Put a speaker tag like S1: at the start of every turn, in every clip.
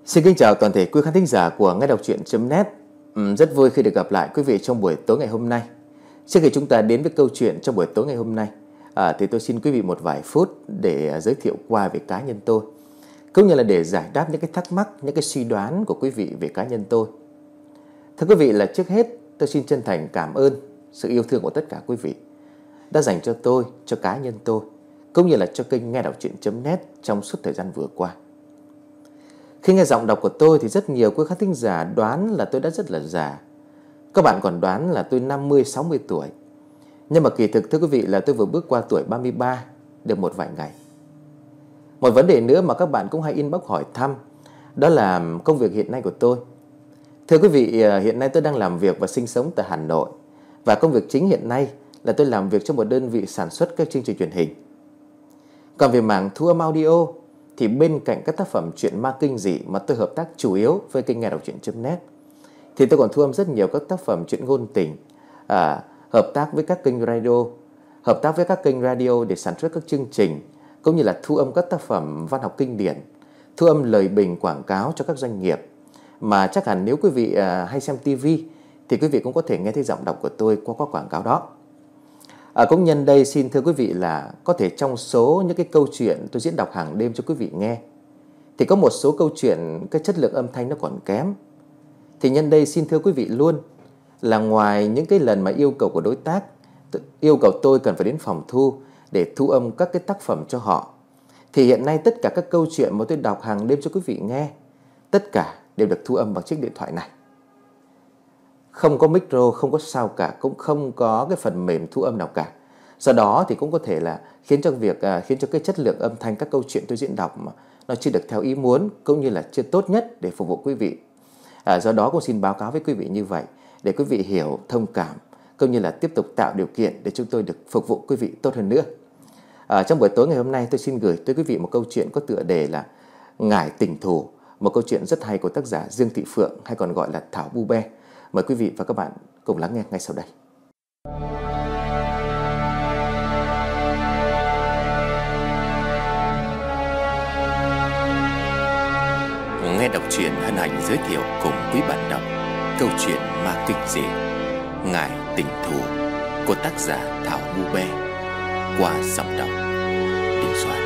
S1: Xin kính chào toàn thể quý khán thính giả của nghe đọc truyện.net. Rất vui khi được gặp lại quý vị trong buổi tối ngày hôm nay. Trước khi chúng ta đến với câu chuyện trong buổi tối ngày hôm nay, thì tôi xin quý vị một vài phút để giới thiệu qua về cá nhân tôi, cũng như là để giải đáp những cái thắc mắc, những cái suy đoán của quý vị về cá nhân tôi. Thưa quý vị, là trước hết tôi xin chân thành cảm ơn sự yêu thương của tất cả quý vị đã dành cho tôi, cho cá nhân tôi, cũng như là cho kênh nghe đọc truyện.net trong suốt thời gian vừa qua. Khi nghe giọng đọc của tôi thì rất nhiều quý khán thính giả đoán là tôi đã rất là già. Các bạn còn đoán là tôi 50-60 tuổi. Nhưng mà kỳ thực thưa quý vị là tôi vừa bước qua tuổi 33 được một vài ngày. Một vấn đề nữa mà các bạn cũng hay inbox hỏi thăm, đó là công việc hiện nay của tôi. Thưa quý vị, hiện nay tôi đang làm việc và sinh sống tại Hà Nội. Và công việc chính hiện nay là tôi làm việc cho một đơn vị sản xuất các chương trình truyền hình. Còn về mảng thu âm audio thì bên cạnh các tác phẩm truyện ma kinh dị mà tôi hợp tác chủ yếu với kênh nghe đọc truyện.net, thì tôi còn thu âm rất nhiều các tác phẩm truyện ngôn tình, hợp tác với các kênh radio, để sản xuất các chương trình, cũng như là thu âm các tác phẩm văn học kinh điển, thu âm lời bình quảng cáo cho các doanh nghiệp. Mà chắc hẳn nếu quý vị hay xem TV thì quý vị cũng có thể nghe thấy giọng đọc của tôi qua các quảng cáo đó. Cũng nhân đây xin thưa quý vị là có thể trong số những cái câu chuyện tôi diễn đọc hàng đêm cho quý vị nghe, thì có một số câu chuyện cái chất lượng âm thanh nó còn kém. Thì nhân đây xin thưa quý vị luôn là ngoài những cái lần mà yêu cầu của đối tác, yêu cầu tôi cần phải đến phòng thu để thu âm các cái tác phẩm cho họ, thì hiện nay tất cả các câu chuyện mà tôi đọc hàng đêm cho quý vị nghe, tất cả đều được thu âm bằng chiếc điện thoại này. Không có micro, không có sao cả, cũng không có cái phần mềm thu âm nào cả. Do đó thì cũng có thể là khiến cho cái chất lượng âm thanh các câu chuyện tôi diễn đọc mà nó chưa được theo ý muốn, cũng như là chưa tốt nhất để phục vụ quý vị. Do đó cũng xin báo cáo với quý vị như vậy để quý vị hiểu, thông cảm, cũng như là tiếp tục tạo điều kiện để chúng tôi được phục vụ quý vị tốt hơn nữa. Trong buổi tối ngày hôm nay tôi xin gửi tới quý vị một câu chuyện có tựa đề là Ngải Tình Thù, một câu chuyện rất hay của tác giả Dương Thị Phượng, hay còn gọi là Thảo Bu Be. Mời quý vị và các bạn cùng lắng nghe ngay sau đây. Nghe đọc truyện hân hạnh giới thiệu cùng quý bạn đọc câu chuyện ma kinh dị Ngải Tình Thù của tác giả Thảo Bu Be qua giọng đọc Đình Soạn.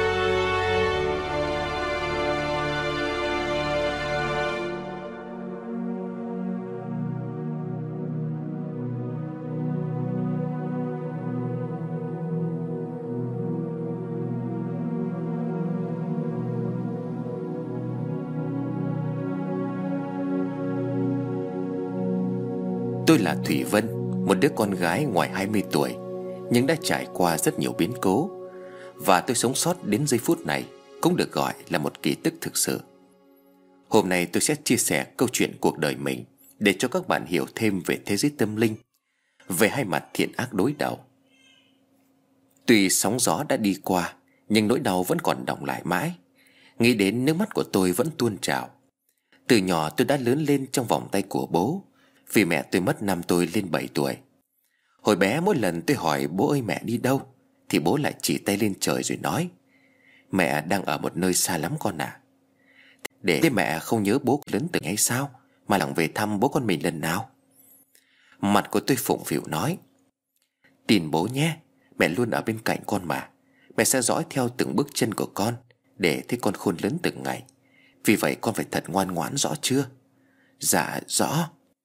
S1: Tôi là Thủy Vân, một đứa con gái ngoài 20 tuổi nhưng đã trải qua rất nhiều biến cố, và tôi sống sót đến giây phút này cũng được gọi là một kỳ tích thực sự. Hôm nay tôi sẽ chia sẻ câu chuyện cuộc đời mình để cho các bạn hiểu thêm về thế giới tâm linh, về hai mặt thiện ác đối đầu. Tuy sóng gió đã đi qua nhưng nỗi đau vẫn còn đọng lại mãi. Nghĩ đến nước mắt của tôi vẫn tuôn trào. Từ nhỏ tôi đã lớn lên trong vòng tay của bố, vì mẹ tôi mất năm tôi lên 7 tuổi. Hồi bé mỗi lần tôi hỏi bố ơi mẹ đi đâu, thì bố lại chỉ tay lên trời rồi nói: Mẹ đang ở một nơi xa lắm con à. Để thế mẹ không nhớ bố lớn từng hay sao mà lặng về thăm bố con mình lần nào? Mặt của tôi phụng phịu nói: Tin bố nhé, mẹ luôn ở bên cạnh con mà. Mẹ sẽ dõi theo từng bước chân của con để thấy con khôn lớn từng ngày. Vì vậy con phải thật ngoan ngoãn, rõ chưa? Dạ rõ.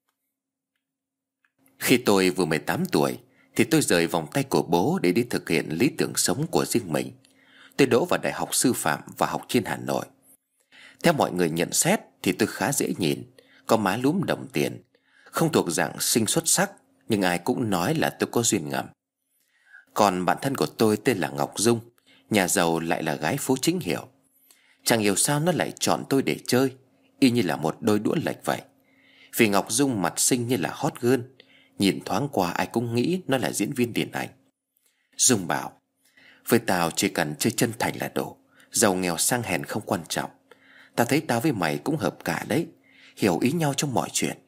S1: Khi tôi vừa 18 tuổi thì tôi rời vòng tay của bố để đi thực hiện lý tưởng sống của riêng mình. Tôi đỗ vào Đại học Sư phạm và học trên Hà Nội. Theo mọi người nhận xét thì tôi khá dễ nhìn, có má lúm đồng tiền, không thuộc dạng sinh xuất sắc, nhưng ai cũng nói là tôi có duyên ngầm. Còn bạn thân của tôi tên là Ngọc Dung, nhà giàu lại là gái phố chính hiệu. Chẳng hiểu sao nó lại chọn tôi để chơi, y như là một đôi đũa lệch vậy. Vì Ngọc Dung mặt xinh như là hot girl, nhìn thoáng qua ai cũng nghĩ nó là diễn viên điện ảnh. Dung bảo: Với tao chỉ cần chơi chân thành là đủ, giàu nghèo sang hèn không quan trọng. Tao thấy tao với mày cũng hợp cả đấy, hiểu ý nhau trong mọi chuyện.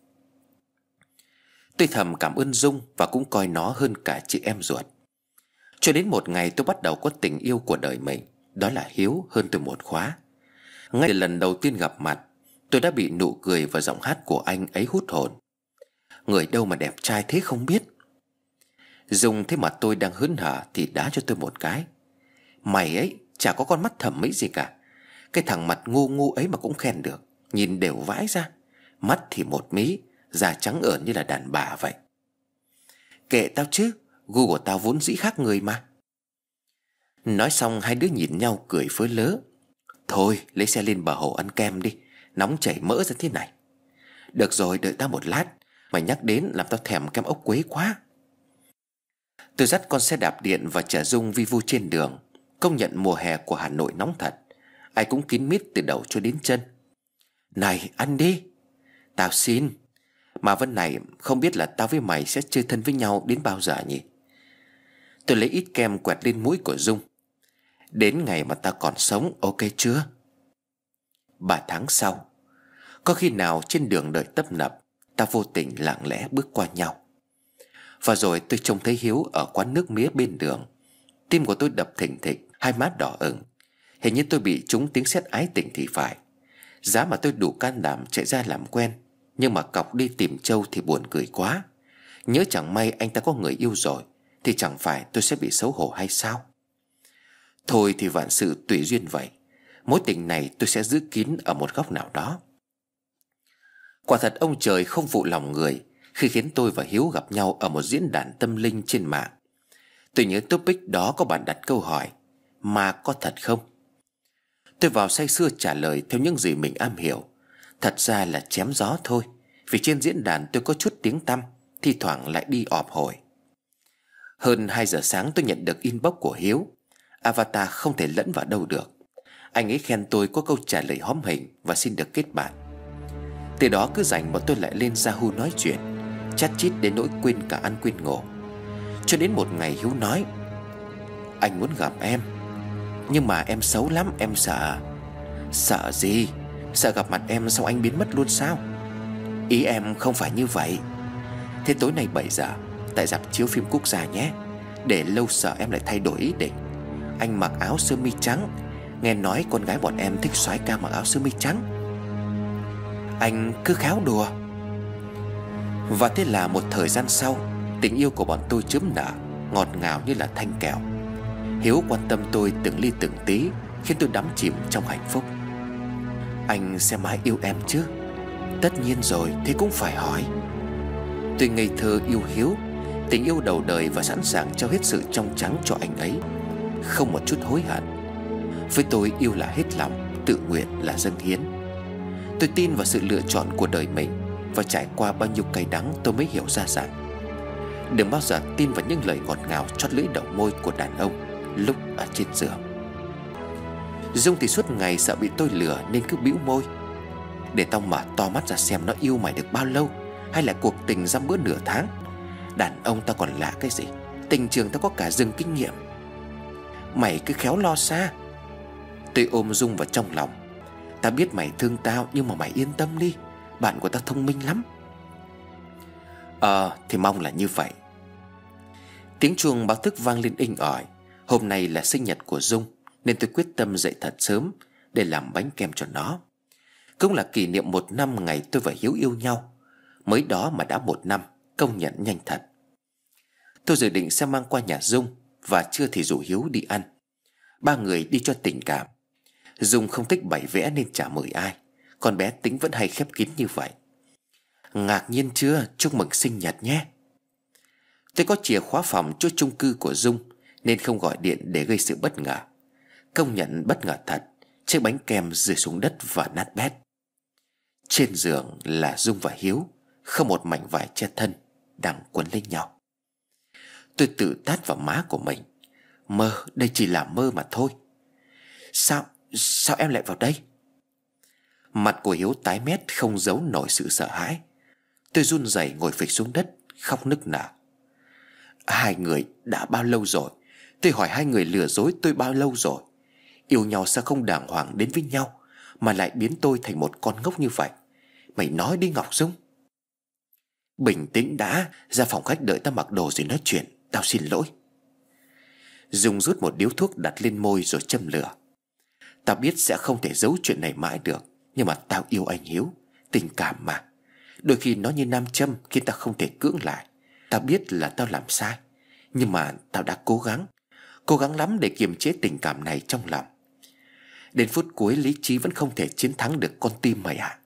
S1: Tôi thầm cảm ơn Dung và cũng coi nó hơn cả chị em ruột. Cho đến một ngày tôi bắt đầu có tình yêu của đời mình, đó là Hiếu, hơn tôi một khóa. Ngay từ lần đầu tiên gặp mặt,
S2: Tôi đã bị nụ cười và giọng hát của anh ấy hút hồn. Người đâu mà đẹp trai thế không biết. Dung thấy mặt tôi đang hớn hở thì đá cho tôi một cái. Mày ấy chả có con mắt thẩm mỹ gì cả. Cái thằng mặt ngu ngu ấy mà cũng khen được. Nhìn đều vãi ra. Mắt thì một mí, da trắng ởn như là đàn bà vậy. Kệ tao chứ, gu của tao vốn dĩ khác người mà. Nói xong hai đứa nhìn nhau cười phớ lớ. Thôi lấy xe lên bờ hồ ăn kem đi, nóng chảy mỡ ra thế này. Được rồi, đợi tao một lát. Mày nhắc đến làm tao thèm kem ốc quế quá. Tôi dắt con xe đạp điện và chở Dung vi vu trên đường. Công nhận mùa hè của Hà Nội nóng thật. Ai cũng kín mít từ đầu cho đến chân. Này ăn đi. Tao xin. Mà Vân này, không biết là tao với mày sẽ chơi thân với nhau đến bao giờ nhỉ? Tôi lấy ít kem quẹt lên mũi của Dung. Đến ngày mà tao còn sống, ok chưa? 3 tháng sau, có khi nào trên đường đợi tấp nập, ta vô tình lặng lẽ bước qua nhau. Và rồi tôi trông thấy Hiếu ở quán nước mía bên đường. Tim của tôi đập thình thịch, hai má đỏ ửng. Hình như tôi bị trúng tiếng sét ái tình thì phải. Giá mà tôi đủ can đảm chạy ra làm quen, nhưng mà cọc đi tìm Châu thì buồn cười quá. Nhớ chẳng may anh ta có người yêu rồi, thì chẳng phải tôi sẽ bị xấu hổ hay sao? Thôi thì vạn sự tùy duyên vậy. Mối tình này tôi sẽ giữ kín ở một góc nào đó. Quả thật ông trời không phụ lòng người khi khiến tôi và Hiếu gặp nhau ở một diễn đàn tâm linh trên mạng. Tôi nhớ topic đó có bạn đặt câu hỏi: mà có thật không? Tôi vào say sưa trả lời theo những gì mình am hiểu. Thật ra là chém gió thôi, vì trên diễn đàn tôi có chút tiếng tăm, thi thoảng lại đi ọp hồi. Hơn 2 giờ sáng tôi nhận được inbox của Hiếu. Avatar không thể lẫn vào đâu được. Anh ấy khen tôi có câu trả lời hóm hình và xin được kết bạn. Từ đó cứ rảnh bọn tôi lại lên Yahoo nói chuyện, chat chít đến nỗi quên cả ăn quên ngủ. Cho đến một ngày Hiếu nói: anh muốn gặp em, nhưng mà em xấu lắm, em sợ. Sợ gì? Sợ gặp mặt em xong anh biến mất luôn sao? Ý em không phải như vậy. Thế tối nay 7 giờ tại rạp chiếu phim quốc gia nhé. Để lâu sợ em lại thay đổi ý định. Anh mặc áo sơ mi trắng. Nghe nói con gái bọn em thích soái ca mặc áo sơ mi trắng. Anh cứ khéo đùa. Và thế là một thời gian sau, tình yêu của bọn tôi chớm nở, ngọt ngào như là thanh kẹo. Hiếu quan tâm tôi từng ly từng tí, khiến tôi đắm chìm trong hạnh phúc. Anh sẽ mãi yêu em chứ? Tất nhiên rồi, thế cũng phải hỏi. Tôi ngây thơ yêu Hiếu, tình yêu đầu đời và sẵn sàng trao hết sự trong trắng cho anh ấy, không một chút hối hận. Với tôi yêu là hết lòng, tự nguyện là dâng hiến. Tôi tin vào sự lựa chọn của đời mình, và trải qua bao nhiêu cay đắng tôi mới hiểu ra rằng đừng bao giờ tin vào những lời ngọt ngào chót lưỡi đầu môi của đàn ông lúc ở trên giường. Dung thì suốt ngày sợ bị tôi lừa nên cứ bĩu môi: để tao mở to mắt ra xem nó yêu mày được bao lâu, hay là cuộc tình dăm bữa nửa tháng. Đàn ông tao còn lạ cái gì, tình trường tao có cả rừng kinh nghiệm. Mày cứ khéo lo xa. Tôi ôm Dung vào trong lòng. Tao biết mày thương tao, nhưng mà mày yên tâm đi, bạn của tao thông minh lắm. Thì mong là như vậy. Tiếng chuông báo thức vang lên inh ỏi. Hôm nay là sinh nhật của Dung, nên tôi quyết tâm dậy thật sớm để làm bánh kem cho nó. Cũng là kỷ niệm 1 năm ngày tôi và Hiếu yêu nhau. Mới đó mà đã 1 năm, công nhận nhanh thật. Tôi dự định sẽ mang qua nhà Dung, và trưa thì rủ Hiếu đi ăn. 3 người đi cho tình cảm. Dung không thích bày vẽ nên chả mời ai. Con bé tính vẫn hay khép kín như vậy. Ngạc nhiên chưa? Chúc mừng sinh nhật nhé. Tôi có chìa khóa phòng chỗ chung cư của Dung, nên không gọi điện để gây sự bất ngờ. Công nhận bất ngờ thật. Chiếc bánh kem rơi xuống đất và nát bét. Trên giường là Dung và Hiếu, không một mảnh vải che thân, đang quấn lấy nhau. Tôi tự tát vào má của mình. Mơ, đây chỉ là mơ mà thôi. Sao em lại vào đây? Mặt của Hiếu tái mét, không giấu nổi sự sợ hãi. Tôi run rẩy ngồi phịch xuống đất, khóc nức nở. Hai người đã bao lâu rồi? Tôi hỏi hai người lừa dối tôi bao lâu rồi? Yêu nhau sao không đàng hoàng đến với nhau, mà lại biến tôi thành một con ngốc như vậy? Mày nói đi Ngọc Dung. Bình tĩnh đã, ra phòng khách đợi tao mặc đồ rồi nói chuyện. Tao xin lỗi. Dung rút một điếu thuốc đặt lên môi rồi châm lửa. Tao biết sẽ không thể giấu chuyện này mãi được, Nhưng mà tao yêu anh Hiếu. Tình cảm mà. Đôi khi nó như nam châm khiến ta không thể cưỡng lại. Tao biết là tao làm sai, nhưng mà tao đã cố gắng lắm để kiềm chế tình cảm này trong lòng. Đến phút cuối lý trí vẫn không thể chiến thắng được con tim mày à.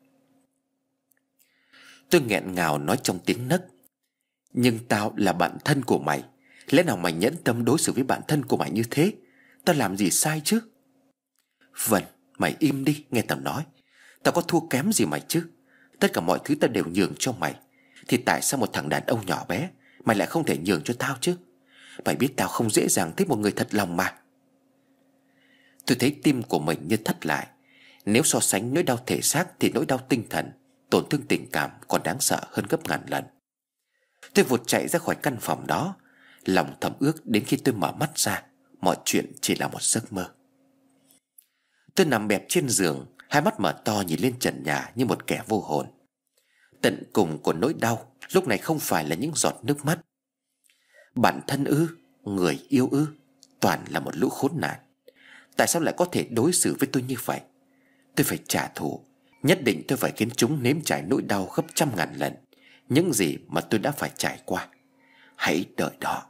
S2: Tôi nghẹn ngào nói trong tiếng nấc. Nhưng tao là bạn thân của mày. Lẽ nào mày nhẫn tâm đối xử với bạn thân của mày như thế? Tao làm gì sai chứ? Vân, mày im đi, nghe tao nói. Tao có thua kém gì mày chứ? Tất cả mọi thứ tao đều nhường cho mày. Thì tại sao một thằng đàn ông nhỏ bé mày lại không thể nhường cho tao chứ? Mày biết tao không dễ dàng thích một người thật lòng mà. Tôi thấy tim của mình như thắt lại. Nếu so sánh nỗi đau thể xác thì nỗi đau tinh thần, tổn thương tình cảm còn đáng sợ hơn gấp ngàn lần. Tôi vụt chạy ra khỏi căn phòng đó, lòng thầm ước đến khi tôi mở mắt ra, mọi chuyện chỉ là một giấc mơ. Tôi nằm bẹp trên giường, hai mắt mở to nhìn lên trần nhà như một kẻ vô hồn. Tận cùng của nỗi đau lúc này không phải là những giọt nước mắt. Bản thân ư, người yêu ư, toàn là một lũ khốn nạn. Tại sao lại có thể đối xử với tôi như vậy? Tôi phải trả thù. Nhất định tôi phải khiến chúng nếm trải nỗi đau gấp trăm ngàn lần những gì mà tôi đã phải trải qua. Hãy đợi đó.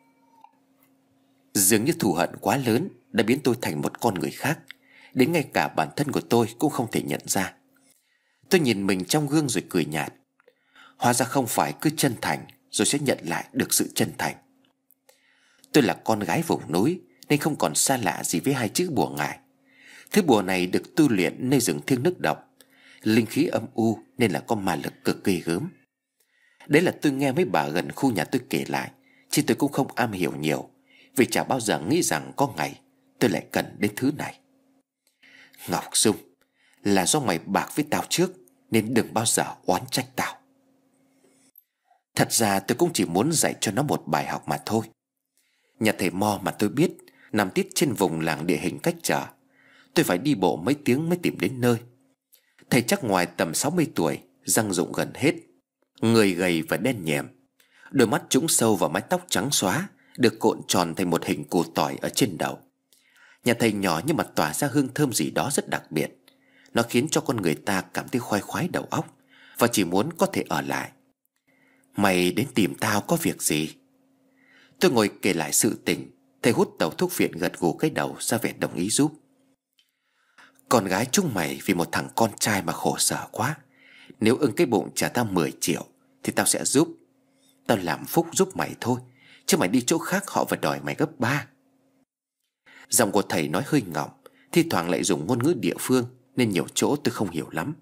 S2: Dường như thù hận quá lớn đã biến tôi thành một con người khác, đến ngay cả bản thân của tôi cũng không thể nhận ra. Tôi nhìn mình trong gương rồi cười nhạt. Hóa ra không phải cứ chân thành rồi sẽ nhận lại được sự chân thành. Tôi là con gái vùng núi nên không còn xa lạ gì với hai chữ bùa ngải. Thứ bùa này được tu luyện nơi rừng thiêng nước độc, linh khí âm u nên là có ma lực cực kỳ gớm. Đấy là tôi nghe mấy bà gần khu nhà tôi kể lại, chứ tôi cũng không am hiểu nhiều, vì chả bao giờ nghĩ rằng có ngày tôi lại cần đến thứ này. Ngọc Dung, là do mày bạc với tao trước nên đừng bao giờ oán trách tao. Thật ra tôi cũng chỉ muốn dạy cho nó một bài học mà thôi. Nhà thầy Mo mà tôi biết nằm tít trên vùng làng địa hình cách trở. Tôi phải đi bộ mấy tiếng mới tìm đến nơi. Thầy chắc ngoài tầm 60 tuổi, răng rụng gần hết, người gầy và đen nhèm, đôi mắt trũng sâu và mái tóc trắng xóa được cộn tròn thành một hình củ tỏi ở trên đầu. Nhà thầy nhỏ nhưng mà tỏa ra hương thơm gì đó rất đặc biệt. Nó khiến cho con người ta cảm thấy khoái khoái đầu óc và chỉ muốn có thể ở lại. Mày đến tìm tao có việc gì? Tôi ngồi kể lại sự tình. Thầy hút tẩu thuốc viện gật gù cái đầu ra vẻ đồng ý giúp. Con gái chúng mày vì một thằng con trai mà khổ sở quá. Nếu ưng cái bụng trả tao 10 triệu thì tao sẽ giúp. Tao làm phúc giúp mày thôi, chứ mày đi chỗ khác họ phải đòi mày gấp 3. Giọng của thầy nói hơi ngọng, thi thoảng lại dùng ngôn ngữ địa phương nên nhiều chỗ tôi không hiểu lắm.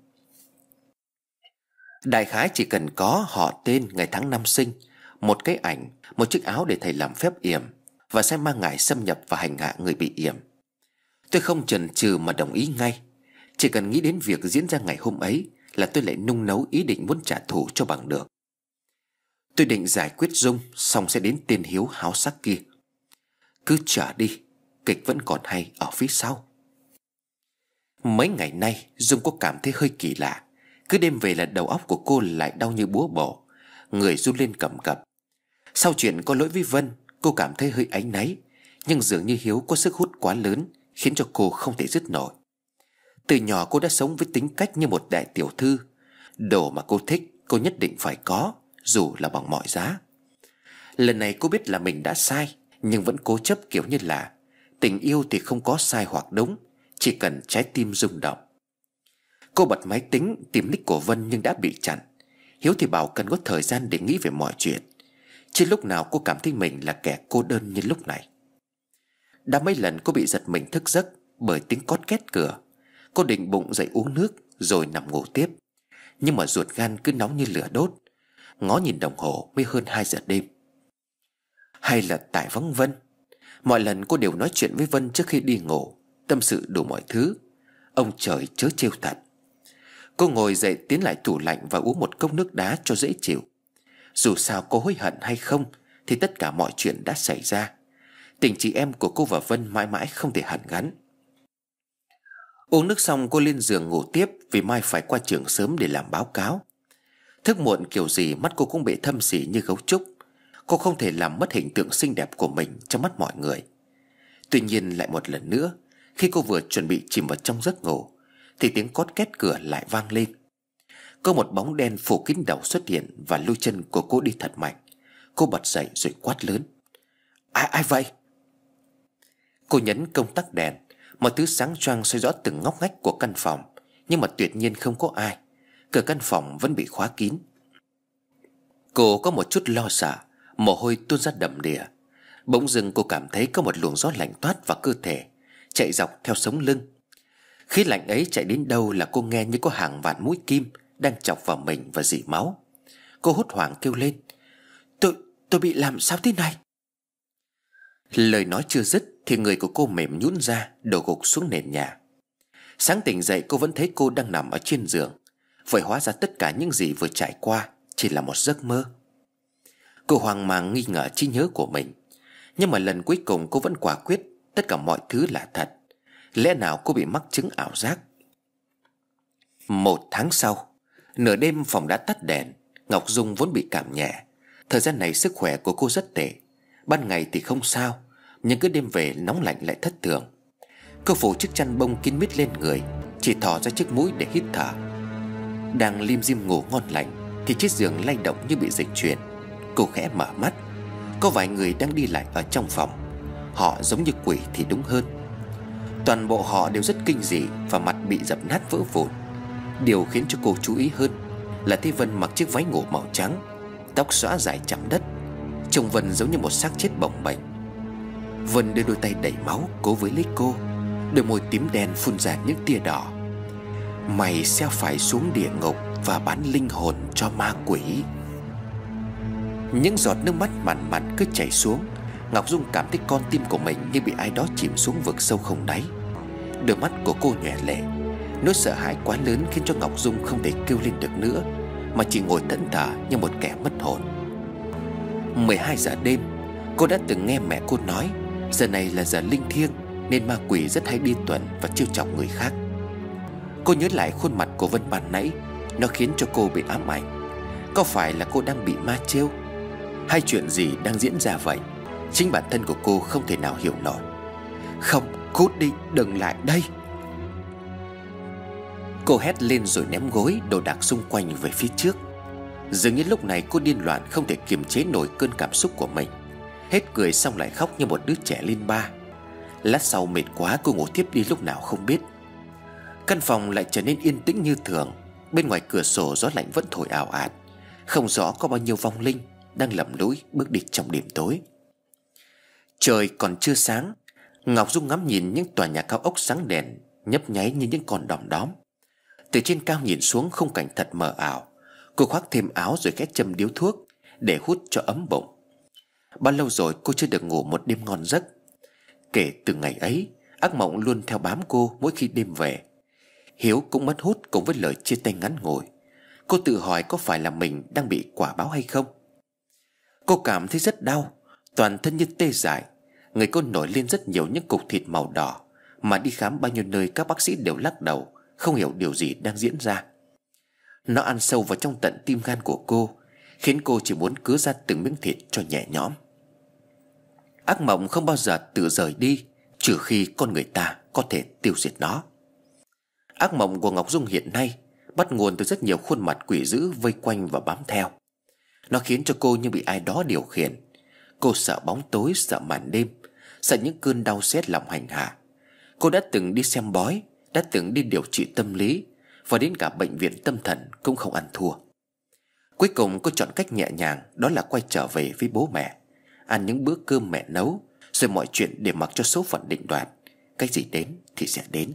S2: Đại khái chỉ cần có họ tên, ngày tháng năm sinh, một cái ảnh, một chiếc áo để thầy làm phép yểm và sẽ mang ngài xâm nhập và hành hạ người bị yểm. Tôi không chần chừ mà đồng ý ngay. Chỉ cần nghĩ đến việc diễn ra ngày hôm ấy là tôi lại nung nấu ý định muốn trả thù cho bằng được. Tôi định giải quyết Dung xong sẽ đến tên Hiếu háo sắc kia. Cứ chờ đi, kịch vẫn còn hay ở phía sau. Mấy ngày nay Dung có cảm thấy hơi kỳ lạ. Cứ đêm về là đầu óc của cô lại đau như búa bổ, người run lên cầm cập. Sau chuyện có lỗi với Vân, cô cảm thấy hơi áy náy, nhưng dường như Hiếu có sức hút quá lớn khiến cho cô không thể dứt nổi. Từ nhỏ cô đã sống với tính cách như một đại tiểu thư. Đồ mà cô thích cô nhất định phải có, dù là bằng mọi giá. Lần này cô biết là mình đã sai, nhưng vẫn cố chấp kiểu như là tình yêu thì không có sai hoặc đúng, chỉ cần trái tim rung động. Cô bật máy tính tìm nick của Vân nhưng đã bị chặn. Hiếu thì bảo cần có thời gian để nghĩ về mọi chuyện. Chứ lúc nào cô cảm thấy mình là kẻ cô đơn như lúc này. Đã mấy lần cô bị giật mình thức giấc bởi tiếng cót két cửa. Cô định bụng dậy uống nước rồi nằm ngủ tiếp, nhưng mà ruột gan cứ nóng như lửa đốt. Ngó nhìn đồng hồ mới hơn 2 giờ đêm. Hay là tại vắng Vân? Mọi lần cô đều nói chuyện với Vân trước khi đi ngủ, tâm sự đủ mọi thứ. Ông trời chớ trêu thật. Cô ngồi dậy tiến lại tủ lạnh và uống một cốc nước đá cho dễ chịu. Dù sao cô hối hận hay không thì tất cả mọi chuyện đã xảy ra. Tình chị em của cô và Vân mãi mãi không thể hàn gắn. Uống nước xong cô lên giường ngủ tiếp, vì mai phải qua trường sớm để làm báo cáo. Thức muộn kiểu gì mắt cô cũng bị thâm sỉ như gấu trúc. Cô không thể làm mất hình tượng xinh đẹp của mình trong mắt mọi người. Tuy nhiên lại một lần nữa, khi cô vừa chuẩn bị chìm vào trong giấc ngủ thì tiếng cót két cửa lại vang lên. Có một bóng đen phủ kín đầu xuất hiện và lôi chân của cô đi thật mạnh. Cô bật dậy rồi quát lớn: Ai vậy? Cô nhấn công tắc đèn. Mọi thứ sáng choang soi rõ từng ngóc ngách của căn phòng, nhưng mà tuyệt nhiên không có ai. Cửa căn phòng vẫn bị khóa kín. Cô có một chút lo sợ, mồ hôi tuôn ra đầm đìa. Bỗng dưng cô cảm thấy có một luồng gió lạnh toát vào cơ thể, chạy dọc theo sống lưng. Khí lạnh ấy chạy đến đâu là cô nghe như có hàng vạn mũi kim đang chọc vào mình và rỉ máu. Cô hốt hoảng kêu lên: Tôi bị làm sao thế này? Lời nói chưa dứt thì người của cô mềm nhũn ra, đổ gục xuống nền nhà. Sáng tỉnh dậy cô vẫn thấy cô đang nằm ở trên giường. Vậy hóa ra tất cả những gì vừa trải qua chỉ là một giấc mơ. Cô hoang mang nghi ngờ trí nhớ của mình. Nhưng mà lần cuối cùng cô vẫn quả quyết tất cả mọi thứ là thật. Lẽ nào cô bị mắc chứng ảo giác? 1 tháng sau, nửa đêm phòng đã tắt đèn. Ngọc Dung vốn bị cảm nhẹ. Thời gian này sức khỏe của cô rất tệ. Ban ngày thì không sao, nhưng cứ đêm về nóng lạnh lại thất thường. Cô phủ chiếc chăn bông kín mít lên người, chỉ thò ra chiếc mũi để hít thở. Đang lim dim ngủ ngon lành thì chiếc giường lay động như bị dịch chuyển. Cô khẽ mở mắt. Có vài người đang đi lại ở trong phòng. Họ giống như quỷ thì đúng hơn. Toàn bộ họ đều rất kinh dị và mặt bị dập nát vỡ vụn. Điều khiến cho cô chú ý hơn là thấy Vân mặc chiếc váy ngủ màu trắng, tóc xõa dài chạm đất. Trông Vân giống như một xác chết bồng bềnh. Vân đưa đôi tay đầy máu cố với lấy cô. Đôi môi tím đen phun ra những tia đỏ. Mày sẽ phải xuống địa ngục và bán linh hồn cho ma quỷ. Những giọt nước mắt mặn mặn cứ chảy xuống. Ngọc Dung cảm thấy con tim của mình như bị ai đó chìm xuống vực sâu không đáy. Đôi mắt của cô nhòe lệ. Nỗi sợ hãi quá lớn khiến cho Ngọc Dung không thể kêu lên được nữa, mà chỉ ngồi thẫn thờ như một kẻ mất hồn. 12 giờ đêm. Cô đã từng nghe mẹ cô nói giờ này là giờ linh thiêng, nên ma quỷ rất hay đi tuần và trêu chọc người khác. Cô nhớ lại khuôn mặt của Vân ban nãy. Nó khiến cho cô bị ám ảnh. Có phải là cô đang bị ma trêu? Hay chuyện gì đang diễn ra vậy? Chính bản thân của cô không thể nào hiểu nổi. Không, cút đi, đừng lại đây. Cô hét lên rồi ném gối đồ đạc xung quanh về phía trước. Dường như lúc này cô điên loạn không thể kiềm chế nổi cơn cảm xúc của mình. Hết cười xong lại khóc như một đứa trẻ lên ba. Lát sau mệt quá cô ngủ tiếp đi lúc nào không biết. Căn phòng lại trở nên yên tĩnh như thường. Bên ngoài cửa sổ gió lạnh vẫn thổi ào ạt. Không rõ có bao nhiêu vong linh đang lầm lũi bước đi trong đêm tối. Trời còn chưa sáng. Ngọc Dung ngắm nhìn những tòa nhà cao ốc sáng đèn nhấp nháy như những con đom đóm. Từ trên cao nhìn xuống khung cảnh thật mờ ảo. Cô khoác thêm áo rồi khẽ châm điếu thuốc để hút cho ấm bụng. Bao lâu rồi cô chưa được ngủ một đêm ngon giấc. Kể từ ngày ấy, ác mộng luôn theo bám cô mỗi khi đêm về. Hiếu cũng mất hút cùng với lời chia tay ngắn ngủi. Cô tự hỏi có phải là mình đang bị quả báo hay không. Cô cảm thấy rất đau, toàn thân như tê dại. Người cô nổi lên rất nhiều những cục thịt màu đỏ, mà đi khám bao nhiêu nơi các bác sĩ đều lắc đầu, không hiểu điều gì đang diễn ra. Nó ăn sâu vào trong tận tim gan của cô, khiến cô chỉ muốn cứa ra từng miếng thịt cho nhẹ nhõm. Ác mộng không bao giờ tự rời đi, trừ khi con người ta có thể tiêu diệt nó. Ác mộng của Ngọc Dung hiện nay bắt nguồn từ rất nhiều khuôn mặt quỷ dữ vây quanh và bám theo. Nó khiến cho cô như bị ai đó điều khiển. Cô sợ bóng tối, sợ màn đêm, sợ những cơn đau xé lòng hành hạ. Cô đã từng đi xem bói, đã từng đi điều trị tâm lý, và đến cả bệnh viện tâm thần cũng không ăn thua. Cuối cùng cô chọn cách nhẹ nhàng, đó là quay trở về với bố mẹ, ăn những bữa cơm mẹ nấu, rồi mọi chuyện để mặc cho số phận định đoạt. Cái gì đến thì sẽ đến.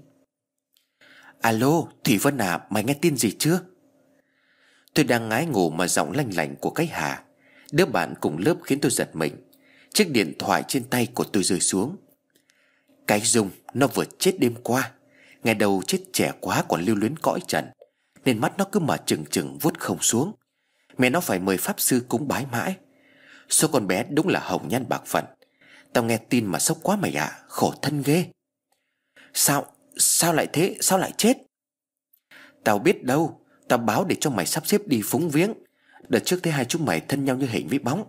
S2: Alo, Thủy Vân à, mày nghe tin gì chưa? Tôi đang ngái ngủ mà giọng lanh lảnh của cái Hà, đứa bạn cùng lớp, khiến tôi giật mình. Chiếc điện thoại trên tay của tôi rơi xuống. Cái Dung nó vừa chết đêm qua. Ngày đầu chết trẻ quá còn lưu luyến cõi trần, nên mắt nó cứ mở trừng trừng vuốt không xuống. Mẹ nó phải mời pháp sư cúng bái mãi. Số con bé đúng là hồng nhan bạc phận. Tao nghe tin mà sốc quá mày ạ, khổ thân ghê. Sao lại thế, sao lại chết? Tao biết đâu, tao báo để cho mày sắp xếp đi phúng viếng. Đợt trước thấy hai chúng mày thân nhau như hình với bóng.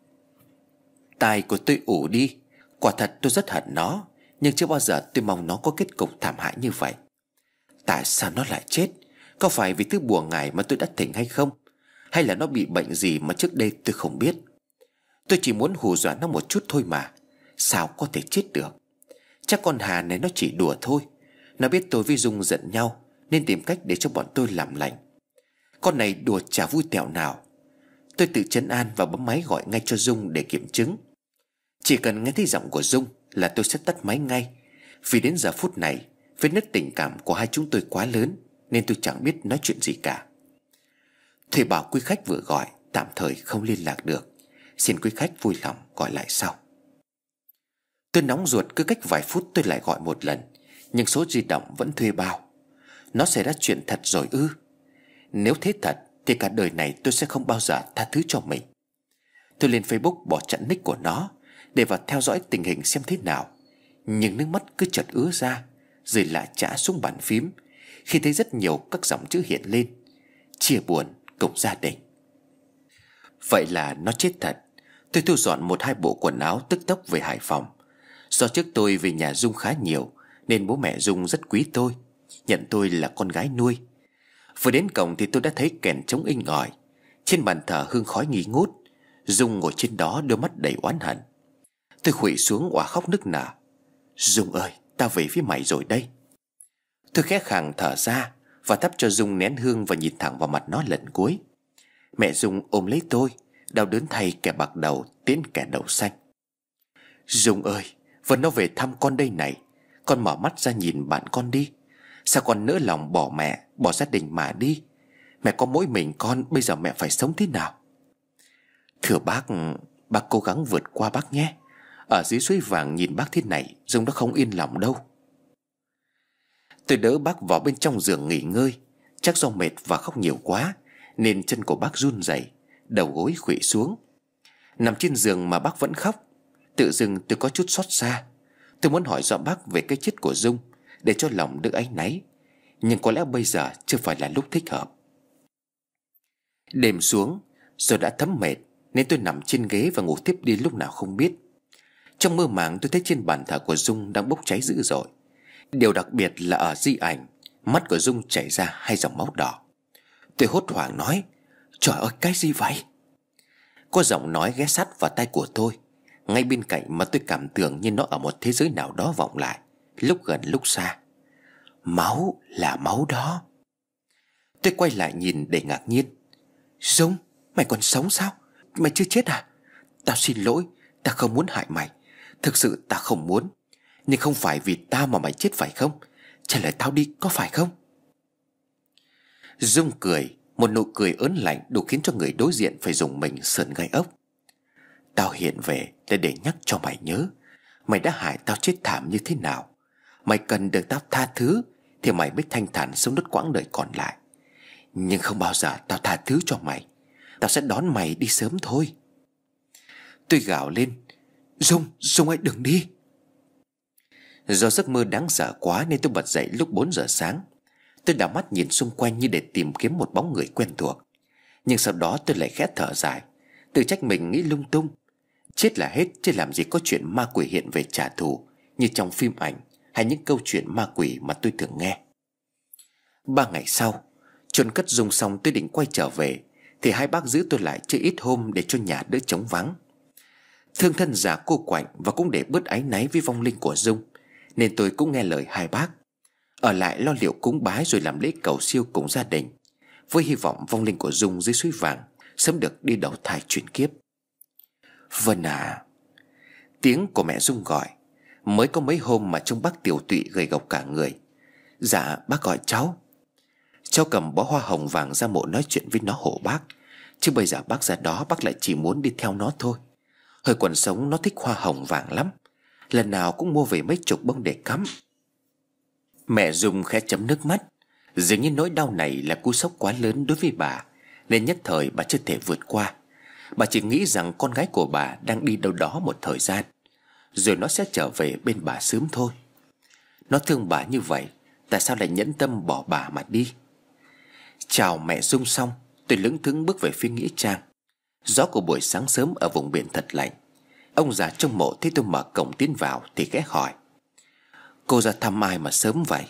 S2: Tai của tôi ủ đi. Quả thật tôi rất hận nó, nhưng chưa bao giờ tôi mong nó có kết cục thảm hại như vậy. Tại sao nó lại chết? Có phải vì thứ bùa ngải mà tôi đã thỉnh hay không? Hay là nó bị bệnh gì mà trước đây tôi không biết? Tôi chỉ muốn hù dọa nó một chút thôi mà. Sao có thể chết được? Chắc con Hà này nó chỉ đùa thôi. Nó biết tôi với Dung giận nhau nên tìm cách để cho bọn tôi làm lành. Con này đùa chả vui tẹo nào. Tôi tự trấn an và bấm máy gọi ngay cho Dung để kiểm chứng. Chỉ cần nghe thấy giọng của Dung là tôi sẽ tắt máy ngay. Vì đến giờ phút này, vết nứt tình cảm của hai chúng tôi quá lớn nên tôi chẳng biết nói chuyện gì cả. Thầy bảo quý khách vừa gọi tạm thời không liên lạc được, xin quý khách vui lòng gọi lại sau. Tôi nóng ruột, cứ cách vài phút tôi lại gọi một lần, nhưng số di động vẫn thuê bao. Nó xảy ra chuyện thật rồi ư? Nếu thế thật thì cả đời này tôi sẽ không bao giờ tha thứ cho mình. Tôi lên Facebook bỏ chặn nick của nó để vào theo dõi tình hình xem thế nào. Nhưng nước mắt cứ chợt ứa ra, rồi lại chả xuống bàn phím khi thấy rất nhiều các dòng chữ hiện lên: chia buồn cùng gia đình. Vậy là nó chết thật. Tôi thu dọn một hai bộ quần áo tức tốc về Hải Phòng. Do trước tôi về nhà Dung khá nhiều nên bố mẹ Dung rất quý tôi, nhận tôi là con gái nuôi. Vừa đến cổng thì tôi đã thấy kèn trống inh ỏi. Trên bàn thờ hương khói nghi ngút. Dung ngồi trên đó, đôi mắt đầy oán hận. Tôi khuỵu xuống òa khóc nức nở: Dung ơi, tao về phía mày rồi đây. Tôi khẽ khàng thở ra và thắp cho Dung nén hương và nhìn thẳng vào mặt nó lần cuối. Mẹ Dung ôm lấy tôi, đau đớn thay kẻ bạc đầu tiến kẻ đầu xanh. Dung ơi, Vân nó về thăm con đây này. Con mở mắt ra nhìn bạn con đi. Sao con nỡ lòng bỏ mẹ, bỏ gia đình mà đi? Mẹ có mỗi mình con, bây giờ mẹ phải sống thế nào? Thưa bác cố gắng vượt qua bác nhé. Ở dưới suối vàng nhìn bác thế này, Dung nó không yên lòng đâu. Tôi đỡ bác vào bên trong giường nghỉ ngơi. Chắc do mệt và khóc nhiều quá nên chân của bác run rẩy, đầu gối khuỵu xuống. Nằm trên giường mà bác vẫn khóc. Tự dưng tôi có chút xót xa. Tôi muốn hỏi rõ bác về cái chết của Dung để cho lòng đỡ áy náy, nhưng có lẽ bây giờ chưa phải là lúc thích hợp. Đêm xuống rồi đã thấm mệt nên tôi nằm trên ghế và ngủ tiếp đi lúc nào không biết. Trong mơ màng tôi thấy trên bàn thờ của Dung đang bốc cháy dữ dội. Điều đặc biệt là ở di ảnh, mắt của Dung chảy ra hai dòng máu đỏ. Tôi hốt hoảng nói: Trời ơi, cái gì vậy? Có giọng nói ghé sát vào tai của tôi, ngay bên cạnh mà tôi cảm tưởng như nó ở một thế giới nào đó vọng lại, lúc gần lúc xa. Máu là máu đó. Tôi quay lại nhìn để ngạc nhiên. Dung, mày còn sống sao? Mày chưa chết à? Tao xin lỗi, tao không muốn hại mày. Thực sự tao không muốn. Nhưng không phải vì tao mà mày chết phải không? Trả lời tao đi, có phải không? Dung cười, một nụ cười ớn lạnh đủ khiến cho người đối diện phải dùng mình sởn gai ốc. Tao hiện về để nhắc cho mày nhớ mày đã hại tao chết thảm như thế nào. Mày cần được tao tha thứ thì mày mới thanh thản sống nốt quãng đời còn lại. Nhưng không bao giờ tao tha thứ cho mày. Tao sẽ đón mày đi sớm thôi. Tôi gào lên: Dung ơi, đừng đi. Do giấc mơ đáng sợ quá nên tôi bật dậy lúc 4 giờ sáng. Tôi đảo mắt nhìn xung quanh như để tìm kiếm một bóng người quen thuộc. Nhưng sau đó tôi lại khẽ thở dài, tự trách mình nghĩ lung tung. Chết là hết, chứ làm gì có chuyện ma quỷ hiện về trả thù như trong phim ảnh hay những câu chuyện ma quỷ mà tôi thường nghe. 3 ngày sau, chôn cất Dung xong tôi định quay trở về thì hai bác giữ tôi lại chơi ít hôm để cho nhà đỡ trống vắng. Thương thân già cô quạnh và cũng để bớt áy náy với vong linh của Dung nên tôi cũng nghe lời hai bác ở lại lo liệu cúng bái rồi làm lễ cầu siêu cùng gia đình, với hy vọng vong linh của Dung dưới suối vàng sớm được đi đầu thai chuyển kiếp. Vân à. Tiếng của mẹ Dung gọi. Mới có mấy hôm mà trông bác tiều tụy gầy gộc cả người. Dạ bác gọi cháu. Cháu cầm bó hoa hồng vàng ra mộ nói chuyện với nó hộ bác. Chứ bây giờ bác ra đó bác lại chỉ muốn đi theo nó thôi. Hồi còn sống nó thích hoa hồng vàng lắm, lần nào cũng mua về mấy chục bông để cắm. Mẹ Dung khẽ chấm nước mắt. Dường như nỗi đau này là cú sốc quá lớn đối với bà nên nhất thời bà chưa thể vượt qua. Bà chỉ nghĩ rằng con gái của bà đang đi đâu đó một thời gian rồi nó sẽ trở về bên bà sớm thôi. Nó thương bà như vậy, tại sao lại nhẫn tâm bỏ bà mà đi? Chào mẹ Dung xong, tôi lững thững bước về phía nghĩa trang. Gió của buổi sáng sớm ở vùng biển thật lạnh. Ông già trong mộ thấy tôi mở cổng tiến vào thì ghé hỏi: Cô ra thăm ai mà sớm vậy?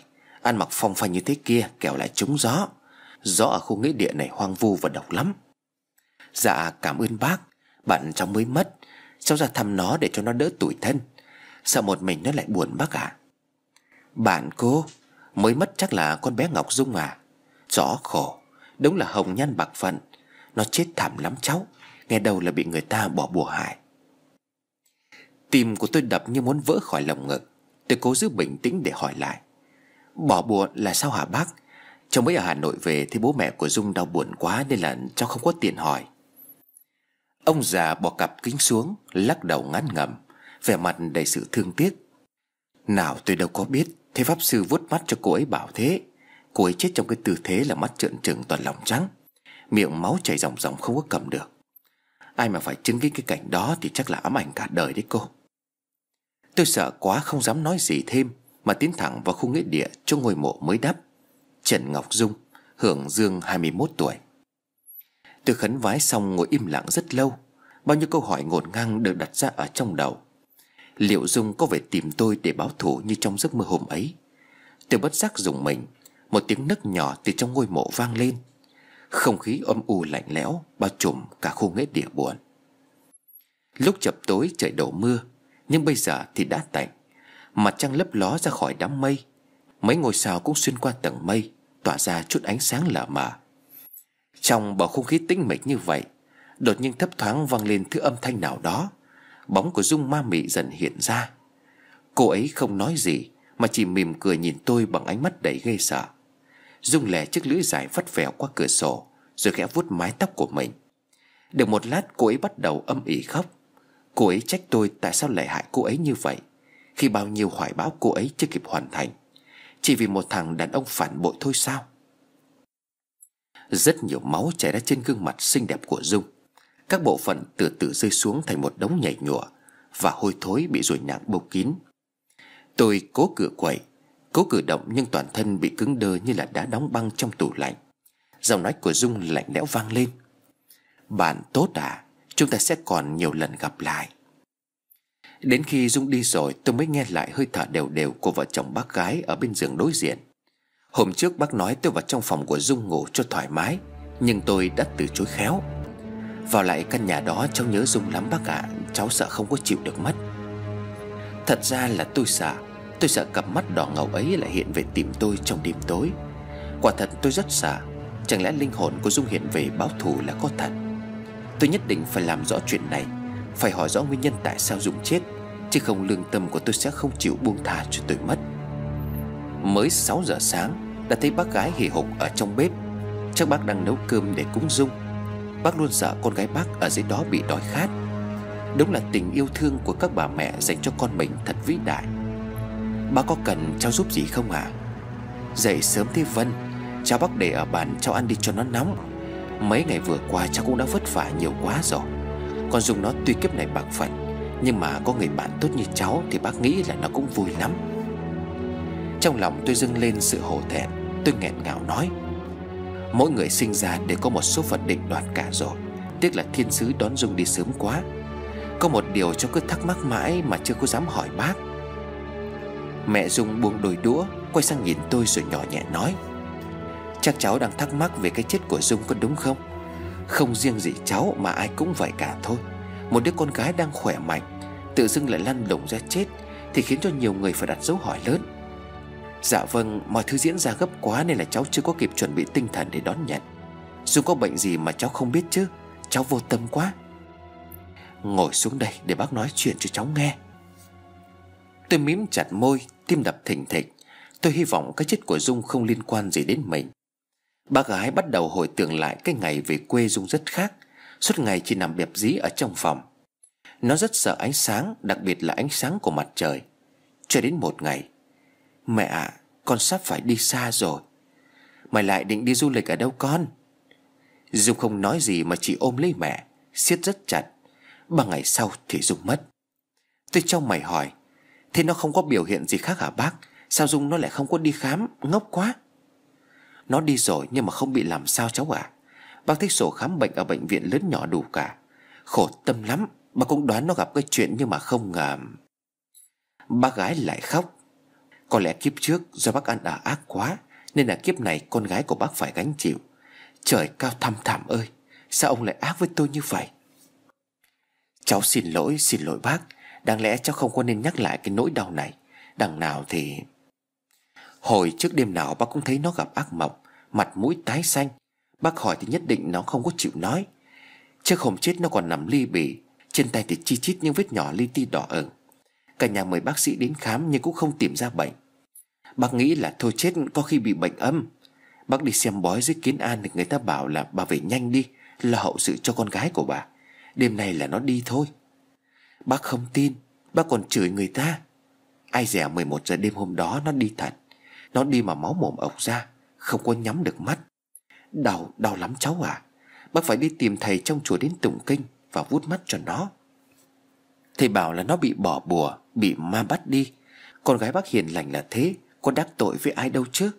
S2: Ăn mặc phong phanh như thế kia kẻo lại trúng gió. Gió ở khu nghĩa địa này hoang vu và độc lắm. Dạ cảm ơn bác. Bạn cháu mới mất, cháu ra thăm nó để cho nó đỡ tủi thân. Sợ một mình nó lại buồn bác ạ. Bạn cô mới mất chắc là con bé Ngọc Dung à? Rõ khổ, đúng là hồng nhan bạc phận. Nó chết thảm lắm cháu. Nghe đầu là bị người ta bỏ bùa hại. Tim của tôi đập như muốn vỡ khỏi lồng ngực. Tôi cố giữ bình tĩnh để hỏi lại. Bỏ bùa là sao hả bác? Cháu mới ở Hà Nội về thì bố mẹ của Dung đau buồn quá nên là cháu không có tiền hỏi. Ông già bỏ cặp kính xuống, lắc đầu ngán ngẩm, vẻ mặt đầy sự thương tiếc. Nào tôi đâu có biết. Thế pháp sư vuốt mắt cho cô ấy bảo thế. Cô ấy chết trong cái tư thế là mắt trợn trừng toàn lòng trắng, miệng máu chảy ròng ròng không có cầm được. Ai mà phải chứng kiến cái cảnh đó thì chắc là ám ảnh cả đời đấy cô. Tôi sợ quá không dám nói gì thêm, mà tiến thẳng vào khu nghĩa địa cho ngôi mộ mới đắp. Trần Ngọc Dung, Hưởng Dương 21 tuổi. Tôi khấn vái xong ngồi im lặng rất lâu. Bao nhiêu câu hỏi ngổn ngang được đặt ra ở trong đầu. Liệu Dung có về tìm tôi để báo thù như trong giấc mơ hôm ấy? Tôi bất giác rùng mình. Một tiếng nấc nhỏ từ trong ngôi mộ vang lên. Không khí âm u lạnh lẽo bao trùm cả khu nghĩa địa buồn. Lúc chập tối trời đổ mưa, nhưng bây giờ thì đã tạnh. Mặt trăng lấp ló ra khỏi đám mây. Mấy ngôi sao cũng xuyên qua tầng mây, tỏa ra chút ánh sáng lờ mờ. Trong bầu không khí tĩnh mịch như vậy, đột nhiên thấp thoáng vang lên thứ âm thanh nào đó. Bóng của Dung ma mị dần hiện ra. Cô ấy không nói gì mà chỉ mỉm cười nhìn tôi bằng ánh mắt đầy ghê sợ. Dung lè chiếc lưỡi dài vắt vẻo qua cửa sổ, rồi khẽ vuốt mái tóc của mình. Được một lát cô ấy bắt đầu âm ỉ khóc. Cô ấy trách tôi tại sao lại hại cô ấy như vậy, khi bao nhiêu hoài bão cô ấy chưa kịp hoàn thành, chỉ vì một thằng đàn ông phản bội thôi sao? Rất nhiều máu chảy ra trên gương mặt xinh đẹp của Dung. Các bộ phận từ từ rơi xuống thành một đống nhảy nhụa, và hôi thối bị ruồi nặng bâu kín. Tôi cố cựa quậy, cố cử động, nhưng toàn thân bị cứng đơ như là đá đóng băng trong tủ lạnh. Giọng nói của Dung lạnh lẽo vang lên. Bạn tốt à? Chúng ta sẽ còn nhiều lần gặp lại. Đến khi Dung đi rồi, tôi mới nghe lại hơi thở đều đều của vợ chồng bác gái ở bên giường đối diện. Hôm trước bác nói tôi vào trong phòng của Dung ngủ cho thoải mái, nhưng tôi đã từ chối khéo. Vào lại căn nhà đó cháu nhớ Dung lắm bác ạ. Cháu sợ không có chịu được mất. Thật ra là tôi sợ cặp mắt đỏ ngầu ấy lại hiện về tìm tôi trong đêm tối. Quả thật tôi rất sợ. Chẳng lẽ linh hồn của Dung hiện về báo thù là có thật? Tôi nhất định phải làm rõ chuyện này, phải hỏi rõ nguyên nhân tại sao Dung chết, chứ không lương tâm của tôi sẽ không chịu buông tha cho tôi mất. Mới 6 giờ sáng đã thấy bác gái hì hục ở trong bếp. Chắc bác đang nấu cơm để cúng Dung. Bác luôn sợ con gái bác ở dưới đó bị đói khát. Đúng là tình yêu thương của các bà mẹ dành cho con mình thật vĩ đại. Bác có cần cháu giúp gì không ạ? Dậy sớm thế Vân, cháu bác để ở bàn cháu ăn đi cho nó nóng. Mấy ngày vừa qua cháu cũng đã vất vả nhiều quá rồi. Con Dung nó tuy kiếp này bạc phận, nhưng mà có người bạn tốt như cháu thì bác nghĩ là nó cũng vui lắm. Trong lòng tôi dâng lên sự hổ thẹn. Tôi nghẹn ngào nói, mỗi người sinh ra đều có một số phận định đoạt cả rồi. Tiếc là thiên sứ đón Dung đi sớm quá. Có một điều cháu cứ thắc mắc mãi mà chưa có dám hỏi bác. Mẹ Dung buông đôi đũa, quay sang nhìn tôi rồi nhỏ nhẹ nói, chắc cháu đang thắc mắc về cái chết của Dung có đúng không? Không riêng gì cháu mà ai cũng vậy cả thôi. Một đứa con gái đang khỏe mạnh tự dưng lại lăn lộn ra chết thì khiến cho nhiều người phải đặt dấu hỏi lớn. Dạ vâng, mọi thứ diễn ra gấp quá nên là cháu chưa có kịp chuẩn bị tinh thần để đón nhận. Dung có bệnh gì mà cháu không biết chứ? Cháu vô tâm quá. Ngồi xuống đây để bác nói chuyện cho cháu nghe. Tôi mím chặt môi, tim đập thình thịch. Tôi hy vọng cái chết của Dung không liên quan gì đến mình. Bác gái bắt đầu hồi tưởng lại cái ngày về quê Dung rất khác. Suốt ngày chỉ nằm bẹp dí ở trong phòng. Nó rất sợ ánh sáng, đặc biệt là ánh sáng của mặt trời. Cho đến một ngày, mẹ ạ, con sắp phải đi xa rồi. Mày lại định đi du lịch ở đâu con? Dung không nói gì mà chỉ ôm lấy mẹ, siết rất chặt. 3 ngày sau thì Dung mất. Tôi trao mày hỏi, thế nó không có biểu hiện gì khác hả bác? Sao Dung nó lại không có đi khám? Ngốc quá. Nó đi rồi nhưng mà không bị làm sao cháu ạ. Bác thấy sổ khám bệnh ở bệnh viện lớn nhỏ đủ cả. Khổ tâm lắm. Bác cũng đoán nó gặp cái chuyện nhưng mà không ngờ. Bác gái lại khóc. Có lẽ kiếp trước do bác ăn ở ác quá, nên là kiếp này con gái của bác phải gánh chịu. Trời cao thăm thẳm ơi, sao ông lại ác với tôi như vậy? Cháu xin lỗi bác. Đáng lẽ cháu không có nên nhắc lại cái nỗi đau này. Đằng nào thì... Hồi trước đêm nào bác cũng thấy nó gặp ác mộng, mặt mũi tái xanh. Bác hỏi thì nhất định nó không có chịu nói. Trước hôm chết nó còn nằm li bì, trên tay thì chi chít những vết nhỏ li ti đỏ ửng. Cả nhà mời bác sĩ đến khám nhưng cũng không tìm ra bệnh. Bác nghĩ là thôi chết có khi bị bệnh âm. Bác đi xem bói dưới Kiến An thì người ta bảo là bà về nhanh đi, là hậu sự cho con gái của bà. Đêm nay là nó đi thôi. Bác không tin, bác còn chửi người ta. Ai dè 11 giờ đêm hôm đó nó đi thật. Nó đi mà máu mồm ộc ra, không có nhắm được mắt. Đau lắm cháu à. Bác phải đi tìm thầy trong chùa đến tụng kinh và vuốt mắt cho nó. Thầy bảo là nó bị bỏ bùa, bị ma bắt đi. Con gái bác hiền lành là thế, có đắc tội với ai đâu chứ.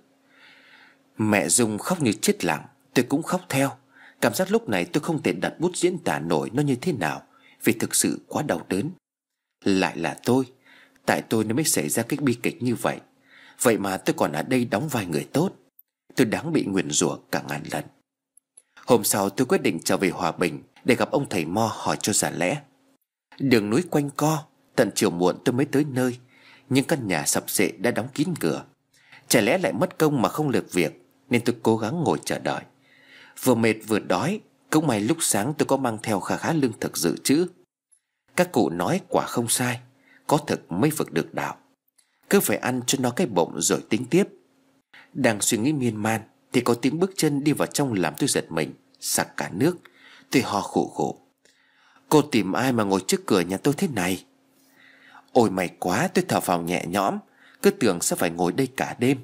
S2: Mẹ Dung khóc như chết lặng, tôi cũng khóc theo. Cảm giác lúc này tôi không thể đặt bút diễn tả nổi nó như thế nào, vì thực sự quá đau đớn. Lại là tôi, tại tôi nó mới xảy ra cái bi kịch như vậy. Vậy mà tôi còn ở đây đóng vai người tốt. Tôi đáng bị nguyền rủa cả ngàn lần. Hôm sau tôi quyết định trở về Hòa Bình để gặp ông thầy Mo hỏi cho ra lẽ. Đường núi quanh co, tận chiều muộn tôi mới tới nơi, nhưng căn nhà sập xệ đã đóng kín cửa. Chả lẽ lại mất công mà không lượt việc, nên tôi cố gắng ngồi chờ đợi. Vừa mệt vừa đói, cũng may lúc sáng tôi có mang theo khá khá lương thực dự trữ. Các cụ nói quả không sai, có thực mới vực được đạo. Cứ phải ăn cho nó cái bụng rồi tính tiếp. Đang suy nghĩ miên man thì có tiếng bước chân đi vào trong làm tôi giật mình, sặc cả nước. Tôi ho khổ khổ. Cô tìm ai mà ngồi trước cửa nhà tôi thế này? Ôi may quá, tôi thở phào nhẹ nhõm, cứ tưởng sẽ phải ngồi đây cả đêm.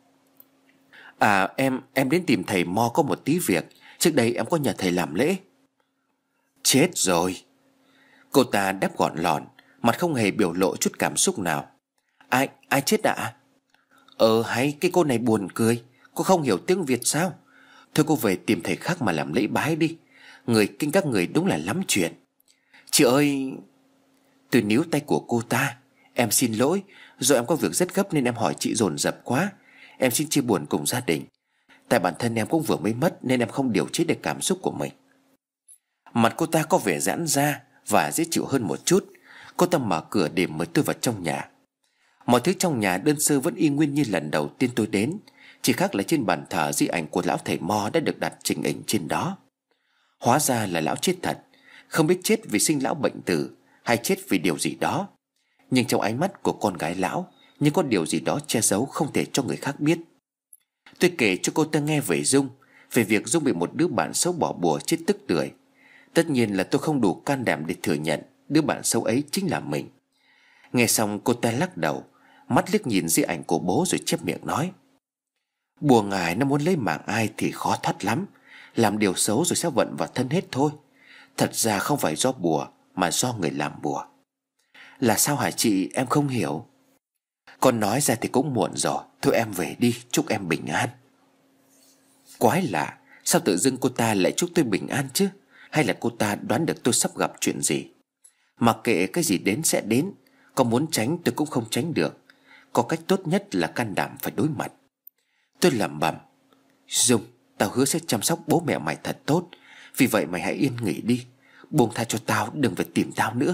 S2: À em đến tìm thầy Mo có một tí việc. Trước đây em có nhờ thầy làm lễ. Chết rồi. Cô ta đáp gọn lòn, mặt không hề biểu lộ chút cảm xúc nào. Ai chết ạ? Hay cái cô này buồn cười. Cô không hiểu tiếng Việt sao? Thôi cô về tìm thầy khác mà làm lễ bái đi. Người kinh các người đúng là lắm chuyện. Chị ơi. Tôi níu tay của cô ta. Em xin lỗi, do em có việc rất gấp nên em hỏi chị dồn dập quá. Em xin chia buồn cùng gia đình. Tại bản thân em cũng vừa mới mất nên em không điều chế được cảm xúc của mình. Mặt cô ta có vẻ giãn ra và dễ chịu hơn một chút. Cô ta mở cửa để mời tôi vào trong nhà. Mọi thứ trong nhà đơn sơ vẫn y nguyên như lần đầu tiên tôi đến, chỉ khác là trên bàn thờ di ảnh của lão thầy Mo đã được đặt trình hình trên đó. Hóa ra là lão chết thật, không biết chết vì sinh lão bệnh tử hay chết vì điều gì đó. Nhưng trong ánh mắt của con gái lão như có điều gì đó che giấu không thể cho người khác biết. Tôi kể cho cô ta nghe về Dung, về việc Dung bị một đứa bạn xấu bỏ bùa chết tức tưởi. Tất nhiên là tôi không đủ can đảm để thừa nhận đứa bạn xấu ấy chính là mình. Nghe xong cô ta lắc đầu, mắt liếc nhìn di ảnh của bố rồi chép miệng nói: Bùa ngài nó muốn lấy mạng ai thì khó thoát lắm. Làm điều xấu rồi sẽ vận vào thân hết thôi. Thật ra không phải do bùa mà do người làm bùa. Là sao hả chị, em không hiểu. Con nói ra thì cũng muộn rồi. Thôi em về đi, chúc em bình an. Quái lạ, sao tự dưng cô ta lại chúc tôi bình an chứ? Hay là cô ta đoán được tôi sắp gặp chuyện gì? Mặc kệ cái gì đến sẽ đến, có muốn tránh tôi cũng không tránh được. Có cách tốt nhất là can đảm phải đối mặt. Tôi lẩm bẩm: Dung, tao hứa sẽ chăm sóc bố mẹ mày thật tốt. Vì vậy mày hãy yên nghỉ đi, buông tha cho tao, đừng phải tìm tao nữa.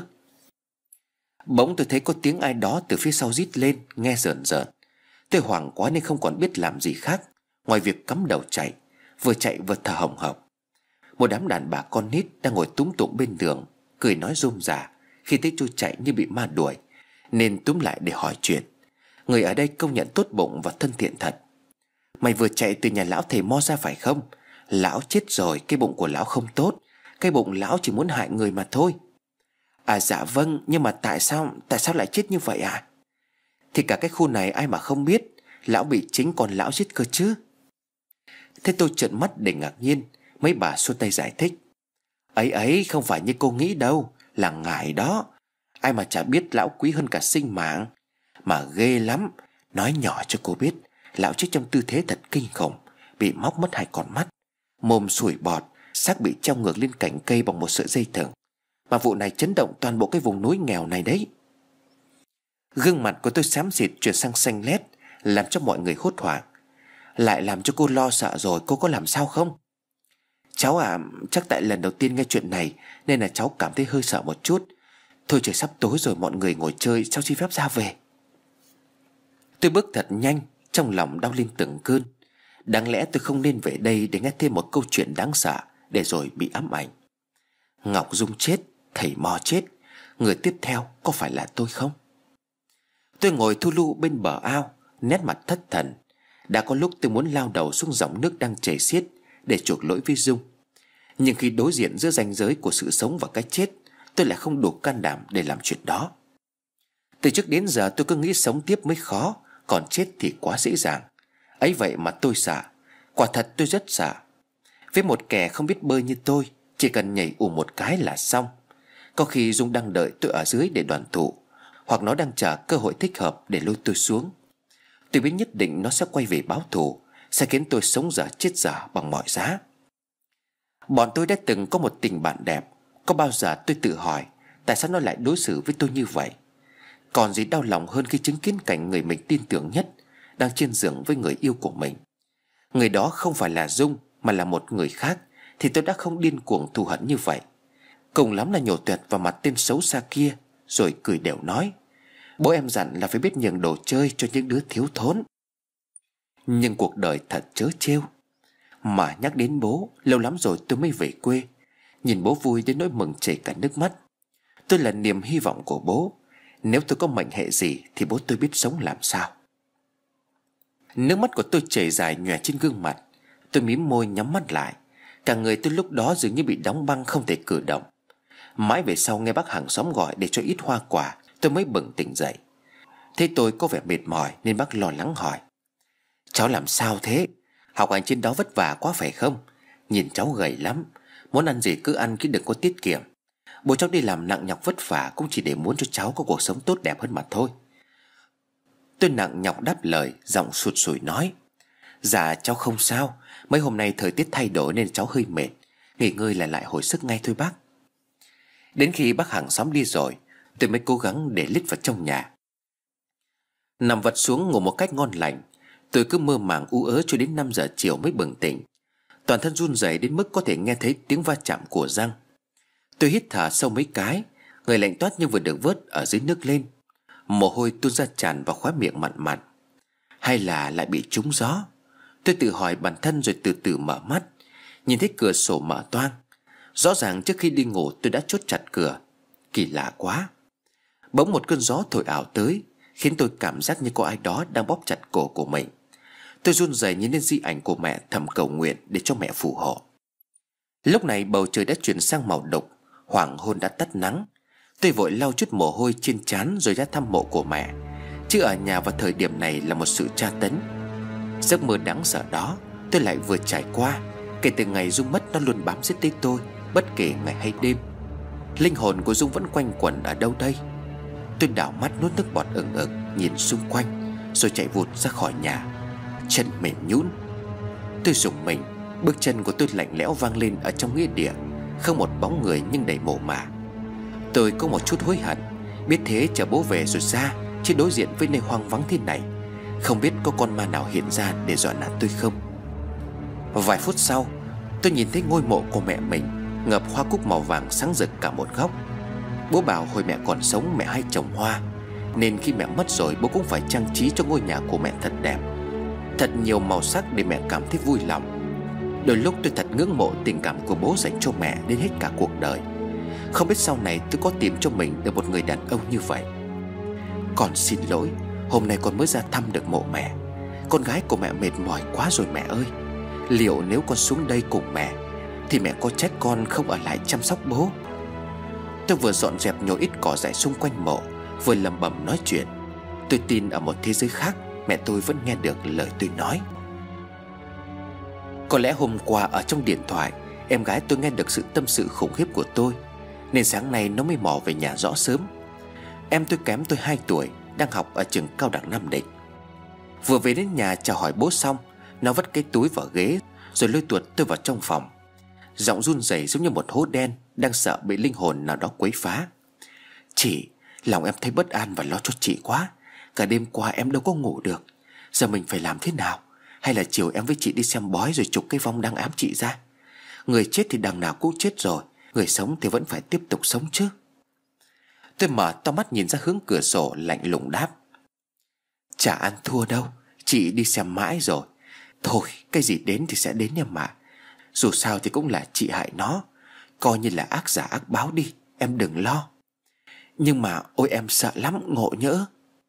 S2: Bỗng tôi thấy có tiếng ai đó từ phía sau rít lên, nghe rợn rợn. Tôi hoảng quá nên không còn biết làm gì khác ngoài việc cắm đầu chạy vừa thở hồng hộc. Một đám đàn bà con nít đang ngồi túm tụm bên đường, cười nói rôm rả khi thấy tôi chạy như bị ma đuổi, nên túm lại để hỏi chuyện. Người ở đây công nhận tốt bụng và thân thiện thật. Mày vừa chạy từ nhà lão thầy Mo ra phải không? Lão chết rồi, cái bụng của lão không tốt. Cái bụng lão chỉ muốn hại người mà thôi. À dạ vâng, nhưng mà tại sao lại chết như vậy à? Thì cả cái khu này ai mà không biết, lão bị chính con lão giết cơ chứ. Thế tôi trợn mắt để ngạc nhiên. Mấy bà xua tay giải thích: Ấy không phải như cô nghĩ đâu, là ngài đó. Ai mà chả biết lão quý hơn cả sinh mạng. Mà ghê lắm. Nói nhỏ cho cô biết, lão chết trong tư thế thật kinh khủng, bị móc mất 2 con mắt, mồm sủi bọt, xác bị treo ngược lên cành cây bằng một sợi dây thừng. Mà vụ này chấn động toàn bộ cái vùng núi nghèo này đấy. Gương mặt của tôi xám xịt chuyển sang xanh lét, làm cho mọi người hốt hoảng. Lại làm cho cô lo sợ rồi, cô có làm sao không? Cháu à, chắc tại lần đầu tiên nghe chuyện này nên là cháu cảm thấy hơi sợ một chút. Thôi trời sắp tối rồi, mọi người ngồi chơi, cháu xin phép ra về. Tôi bước thật nhanh, trong lòng đau lên từng cơn. Đáng lẽ tôi không nên về đây để nghe thêm một câu chuyện đáng sợ, để rồi bị ám ảnh. Ngọc Dung chết, thầy Mò chết, người tiếp theo có phải là tôi không? Tôi ngồi thu lu bên bờ ao, nét mặt thất thần. Đã có lúc tôi muốn lao đầu xuống dòng nước đang chảy xiết để chuộc lỗi với Dung. Nhưng khi đối diện giữa ranh giới của sự sống và cái chết, tôi lại không đủ can đảm để làm chuyện đó. Từ trước đến giờ tôi cứ nghĩ sống tiếp mới khó, còn chết thì quá dễ dàng. Ấy vậy mà tôi sợ. Quả thật tôi rất sợ. Với một kẻ không biết bơi như tôi, chỉ cần nhảy ù một cái là xong. Có khi Dung đang đợi tôi ở dưới để đoàn tụ, hoặc nó đang chờ cơ hội thích hợp để lôi tôi xuống. Tôi biết nhất định nó sẽ quay về báo thù, sẽ khiến tôi sống dở chết dở bằng mọi giá. Bọn tôi đã từng có một tình bạn đẹp. Có bao giờ tôi tự hỏi tại sao nó lại đối xử với tôi như vậy? Còn gì đau lòng hơn khi chứng kiến cảnh người mình tin tưởng nhất đang trên giường với người yêu của mình. Người đó không phải là Dung mà là một người khác, thì tôi đã không điên cuồng thù hận như vậy. Cùng lắm là nhổ tuyệt vào mặt tên xấu xa kia, rồi cười đều nói: bố em dặn là phải biết nhường đồ chơi cho những đứa thiếu thốn. Nhưng cuộc đời thật trớ trêu. Mà nhắc đến bố, lâu lắm rồi tôi mới về quê. Nhìn bố vui đến nỗi mừng chảy cả nước mắt. Tôi là niềm hy vọng của bố. Nếu tôi có mệnh hệ gì thì bố tôi biết sống làm sao. Nước mắt của tôi chảy dài nhòe trên gương mặt. Tôi mím môi nhắm mắt lại. Cả người tôi lúc đó dường như bị đóng băng, không thể cử động. Mãi về sau nghe bác hàng xóm gọi để cho ít hoa quả, tôi mới bừng tỉnh dậy. Thấy tôi có vẻ mệt mỏi nên bác lo lắng hỏi: cháu làm sao thế? Học hành trên đó vất vả quá phải không? Nhìn cháu gầy lắm. Muốn ăn gì cứ ăn chứ đừng có tiết kiệm. Bố cháu đi làm nặng nhọc vất vả cũng chỉ để muốn cho cháu có cuộc sống tốt đẹp hơn mà thôi. Tôi nặng nhọc đáp lời, giọng sụt sùi nói: dạ cháu không sao. Mấy hôm nay thời tiết thay đổi nên cháu hơi mệt. Nghỉ ngơi là lại hồi sức ngay thôi bác. Đến khi bác hàng xóm đi rồi, tôi mới cố gắng để lít vào trong nhà. Nằm vật xuống ngủ một cách ngon lành. Tôi cứ mơ màng u ớ cho đến 5 giờ chiều mới bừng tỉnh. Toàn thân run rẩy đến mức có thể nghe thấy tiếng va chạm của răng. Tôi hít thở sâu mấy cái, người lạnh toát như vừa được vớt ở dưới nước lên. Mồ hôi tuôn ra tràn vào khóe miệng mặn mặn. Hay là lại bị trúng gió? Tôi tự hỏi bản thân rồi từ từ mở mắt. Nhìn thấy cửa sổ mở toang. Rõ ràng trước khi đi ngủ tôi đã chốt chặt cửa. Kỳ lạ quá. Bỗng một cơn gió thổi ảo tới, khiến tôi cảm giác như có ai đó đang bóp chặt cổ của mình. Tôi run rẩy nhìn lên di ảnh của mẹ, thầm cầu nguyện để cho mẹ phù hộ. Lúc này bầu trời đã chuyển sang màu đục, hoàng hôn đã tắt nắng. Tôi vội lau chút mồ hôi trên trán rồi ra thăm mộ của mẹ. Chứ ở nhà vào thời điểm này là một sự tra tấn. Giấc mơ đáng sợ đó tôi lại vừa trải qua. Kể từ ngày Dung mất, nó luôn bám giết tới tôi, bất kể ngày hay đêm. Linh hồn của Dung vẫn quanh quẩn ở đâu đây? Tôi đảo mắt nuốt nước bọt ừng ực, nhìn xung quanh, rồi chạy vụt ra khỏi nhà. Chân mềm nhũn. Tôi rùng mình. Bước chân của tôi lạnh lẽo vang lên ở trong nghĩa địa. Không một bóng người nhưng đầy mồ mả. Tôi có một chút hối hận. Biết thế chờ bố về rồi ra, chứ đối diện với nơi hoang vắng thế này, không biết có con ma nào hiện ra để dọa nạt tôi không. Vài phút sau, tôi nhìn thấy ngôi mộ của mẹ mình, ngập hoa cúc màu vàng sáng rực cả một góc. Bố bảo hồi mẹ còn sống mẹ hay trồng hoa, nên khi mẹ mất rồi bố cũng phải trang trí cho ngôi nhà của mẹ thật đẹp, thật nhiều màu sắc để mẹ cảm thấy vui lòng. Đôi lúc tôi thật ngưỡng mộ tình cảm của bố dành cho mẹ đến hết cả cuộc đời. Không biết sau này tôi có tìm cho mình được một người đàn ông như vậy. Con xin lỗi, hôm nay con mới ra thăm được mộ mẹ. Con gái của mẹ mệt mỏi quá rồi mẹ ơi. Liệu nếu con xuống đây cùng mẹ thì mẹ có trách con không ở lại chăm sóc bố? Tôi vừa dọn dẹp nhổ ít cỏ dại xung quanh mộ, vừa lẩm bẩm nói chuyện. Tôi tin ở một thế giới khác mẹ tôi vẫn nghe được lời tôi nói. Có lẽ hôm qua ở trong điện thoại, em gái tôi nghe được sự tâm sự khủng khiếp của tôi, nên sáng nay nó mới mò về nhà rõ sớm. Em tôi kém tôi 2 tuổi, đang học ở trường cao đẳng Nam Định. Vừa về đến nhà chào hỏi bố xong, nó vất cái túi vào ghế rồi lôi tuột tôi vào trong phòng. Giọng run rẩy giống như một hố đen đang sợ bị linh hồn nào đó quấy phá. Chị Lòng em thấy bất an và lo cho chị quá. Cả đêm qua em đâu có ngủ được. Giờ mình phải làm thế nào? Hay là chiều em với chị đi xem bói rồi trục cái vong đang ám chị ra? Người chết thì đằng nào cũng chết rồi, người sống thì vẫn phải tiếp tục sống chứ. Tôi mở to mắt nhìn ra hướng cửa sổ, lạnh lùng đáp: chả ăn thua đâu, chị đi xem mãi rồi. Thôi cái gì đến thì sẽ đến em mà. Dù sao thì cũng là chị hại nó, coi như là ác giả ác báo đi, em đừng lo. Nhưng mà ôi em sợ lắm, ngộ nhỡ.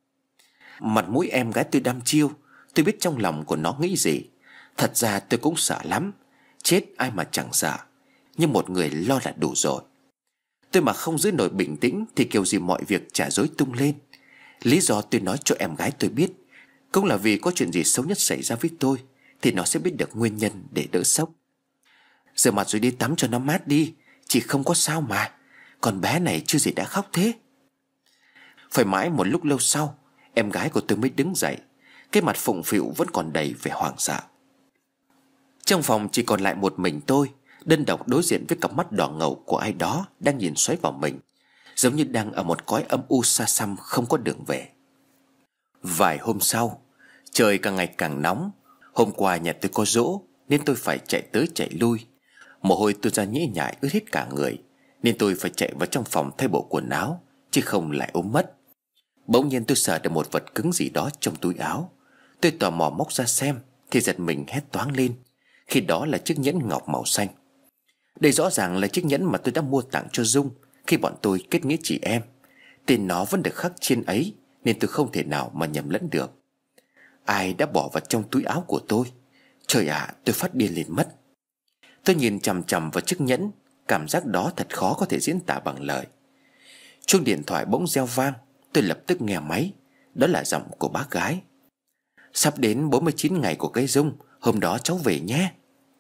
S2: Mặt mũi em gái tôi đăm chiêu, tôi biết trong lòng của nó nghĩ gì. Thật ra tôi cũng sợ lắm. Chết ai mà chẳng sợ, nhưng một người lo là đủ rồi. Tôi mà không giữ nổi bình tĩnh thì kiểu gì mọi việc chả rối tung lên. Lý do tôi nói cho em gái tôi biết cũng là vì có chuyện gì xấu nhất xảy ra với tôi thì nó sẽ biết được nguyên nhân để đỡ sốc. Rửa mặt rồi đi tắm cho nó mát đi, chị không có sao mà. Còn bé này chưa gì đã khóc thế. Phải mãi một lúc lâu sau, em gái của tôi mới đứng dậy. Cái mặt phụng phịu vẫn còn đầy vẻ hoảng sợ. Trong phòng chỉ còn lại một mình tôi, đơn độc đối diện với cặp mắt đỏ ngầu của ai đó đang nhìn xoáy vào mình, giống như đang ở một cõi âm u xa xăm không có đường về. Vài hôm sau, trời càng ngày càng nóng. Hôm qua nhà tôi có giỗ nên tôi phải chạy tới chạy lui. Mồ hôi tôi ra nhễ nhại ướt hết cả người, nên tôi phải chạy vào trong phòng thay bộ quần áo, chứ không lại ốm mất. Bỗng nhiên tôi sờ được một vật cứng gì đó trong túi áo. Tôi tò mò móc ra xem thì giật mình hét toáng lên, khi đó là chiếc nhẫn ngọc màu xanh. Đây rõ ràng là chiếc nhẫn mà tôi đã mua tặng cho Dung khi bọn tôi kết nghĩa chị em. Tên nó vẫn được khắc trên ấy, nên tôi không thể nào mà nhầm lẫn được. Ai đã bỏ vào trong túi áo của tôi? Trời ạ, tôi phát điên lên mất. Tôi nhìn chằm chằm vào chiếc nhẫn, cảm giác đó thật khó có thể diễn tả bằng lời. Chuông điện thoại bỗng reo vang. Tôi lập tức nghe máy. Đó là giọng của bác gái. Sắp đến 49 ngày của cái Dung, hôm đó cháu về nhé.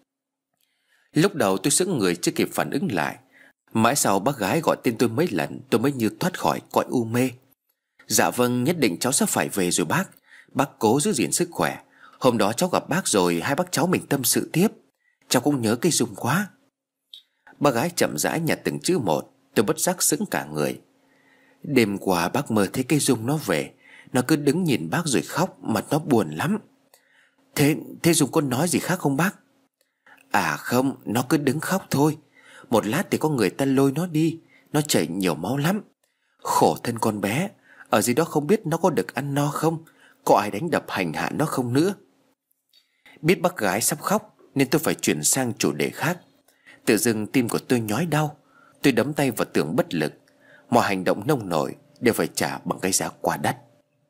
S2: Lúc đầu tôi sững người chưa kịp phản ứng lại. Mãi sau bác gái gọi tên tôi mấy lần, tôi mới như thoát khỏi cõi u mê. Dạ vâng, nhất định cháu sẽ phải về rồi bác. Bác cố giữ gìn sức khỏe. Hôm đó cháu gặp bác rồi, hai bác cháu mình tâm sự tiếp. Cháu cũng nhớ cái Dung quá. Bác gái chậm rãi nhặt từng chữ một. Tôi bất giác sững cả người. Đêm qua bác mơ thấy cái Dung nó về. Nó cứ đứng nhìn bác rồi khóc, mặt nó buồn lắm. Thế Dung có nói gì khác không bác? À không, nó cứ đứng khóc thôi. Một lát thì có người ta lôi nó đi. Nó chảy nhiều máu lắm. Khổ thân con bé. Ở dưới đó không biết nó có được ăn no không, có ai đánh đập hành hạ nó không nữa. Biết bác gái sắp khóc nên tôi phải chuyển sang chủ đề khác. Tự dưng tim của tôi nhói đau. Tôi đấm tay vào tường bất lực. Mọi hành động nông nổi đều phải trả bằng cái giá quá đắt.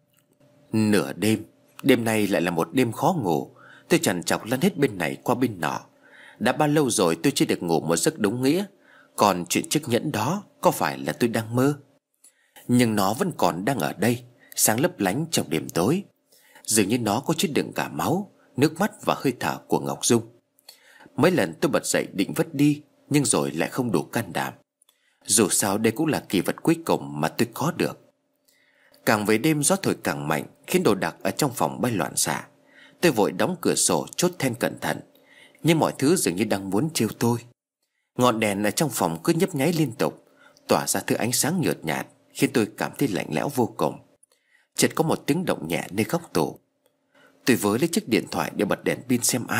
S2: Nửa đêm, đêm nay lại là một đêm khó ngủ. Tôi trằn trọc lăn hết bên này qua bên nọ. Đã bao lâu rồi tôi chưa được ngủ một giấc đúng nghĩa. Còn chuyện chiếc nhẫn đó có phải là tôi đang mơ? Nhưng nó vẫn còn đang ở đây, sáng lấp lánh trong đêm tối. Dường như nó có chứa đựng cả máu, nước mắt và hơi thở của Ngọc Dung. Mấy lần tôi bật dậy định vứt đi, nhưng rồi lại không đủ can đảm. Dù sao đây cũng là kỳ vật cuối cùng mà tôi có được. Càng về đêm gió thổi càng mạnh, khiến đồ đạc ở trong phòng bay loạn xạ. Tôi vội đóng cửa sổ, chốt then cẩn thận, nhưng mọi thứ dường như đang muốn trêu tôi. Ngọn đèn ở trong phòng cứ nhấp nháy liên tục, tỏa ra thứ ánh sáng nhợt nhạt, khiến tôi cảm thấy lạnh lẽo vô cùng. Chợt có một tiếng động nhẹ nơi góc tủ. Tôi vớ lấy chiếc điện thoại để bật đèn pin xem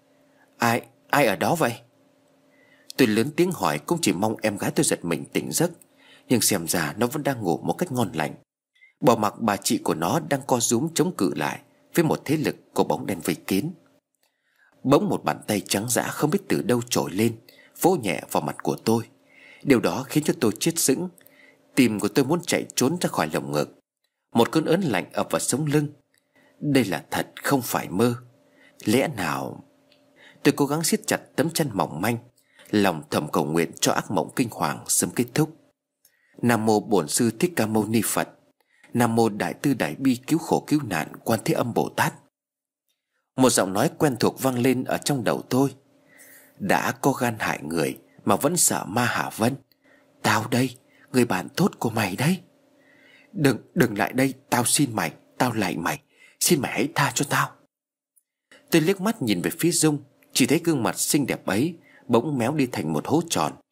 S2: ai ở đó vậy. Tôi lớn tiếng hỏi, cũng chỉ mong em gái tôi giật mình tỉnh giấc. Nhưng xem ra nó vẫn đang ngủ một cách ngon lành. Bỏ mặc bà chị của nó đang co rúm chống cự lại với một thế lực của bóng đen vây kín. Bỗng một bàn tay trắng dã không biết từ đâu trồi lên, vỗ nhẹ vào mặt của tôi. Điều đó khiến cho tôi chết sững. Tim của tôi muốn chạy trốn ra khỏi lồng ngực. Một cơn ớn lạnh ập vào sống lưng. Đây là thật, không phải mơ. Lẽ nào... Tôi cố gắng siết chặt tấm chân mỏng manh, lòng thầm cầu nguyện cho ác mộng kinh hoàng sớm kết thúc. Nam mô Bổn Sư Thích Ca Mâu Ni Phật. Nam mô Đại Từ Đại Bi Cứu Khổ Cứu Nạn Quan Thế Âm Bồ Tát. Một giọng nói quen thuộc vang lên ở trong đầu tôi. Đã có gan hại người mà vẫn sợ ma hả Vân? Tao đây, người bạn tốt của mày đấy. Đừng lại đây, tao xin mày, tao lạy mày, xin mày hãy tha cho tao. Tôi liếc mắt nhìn về phía Dung, chỉ thấy gương mặt xinh đẹp ấy bỗng méo đi thành một hố tròn.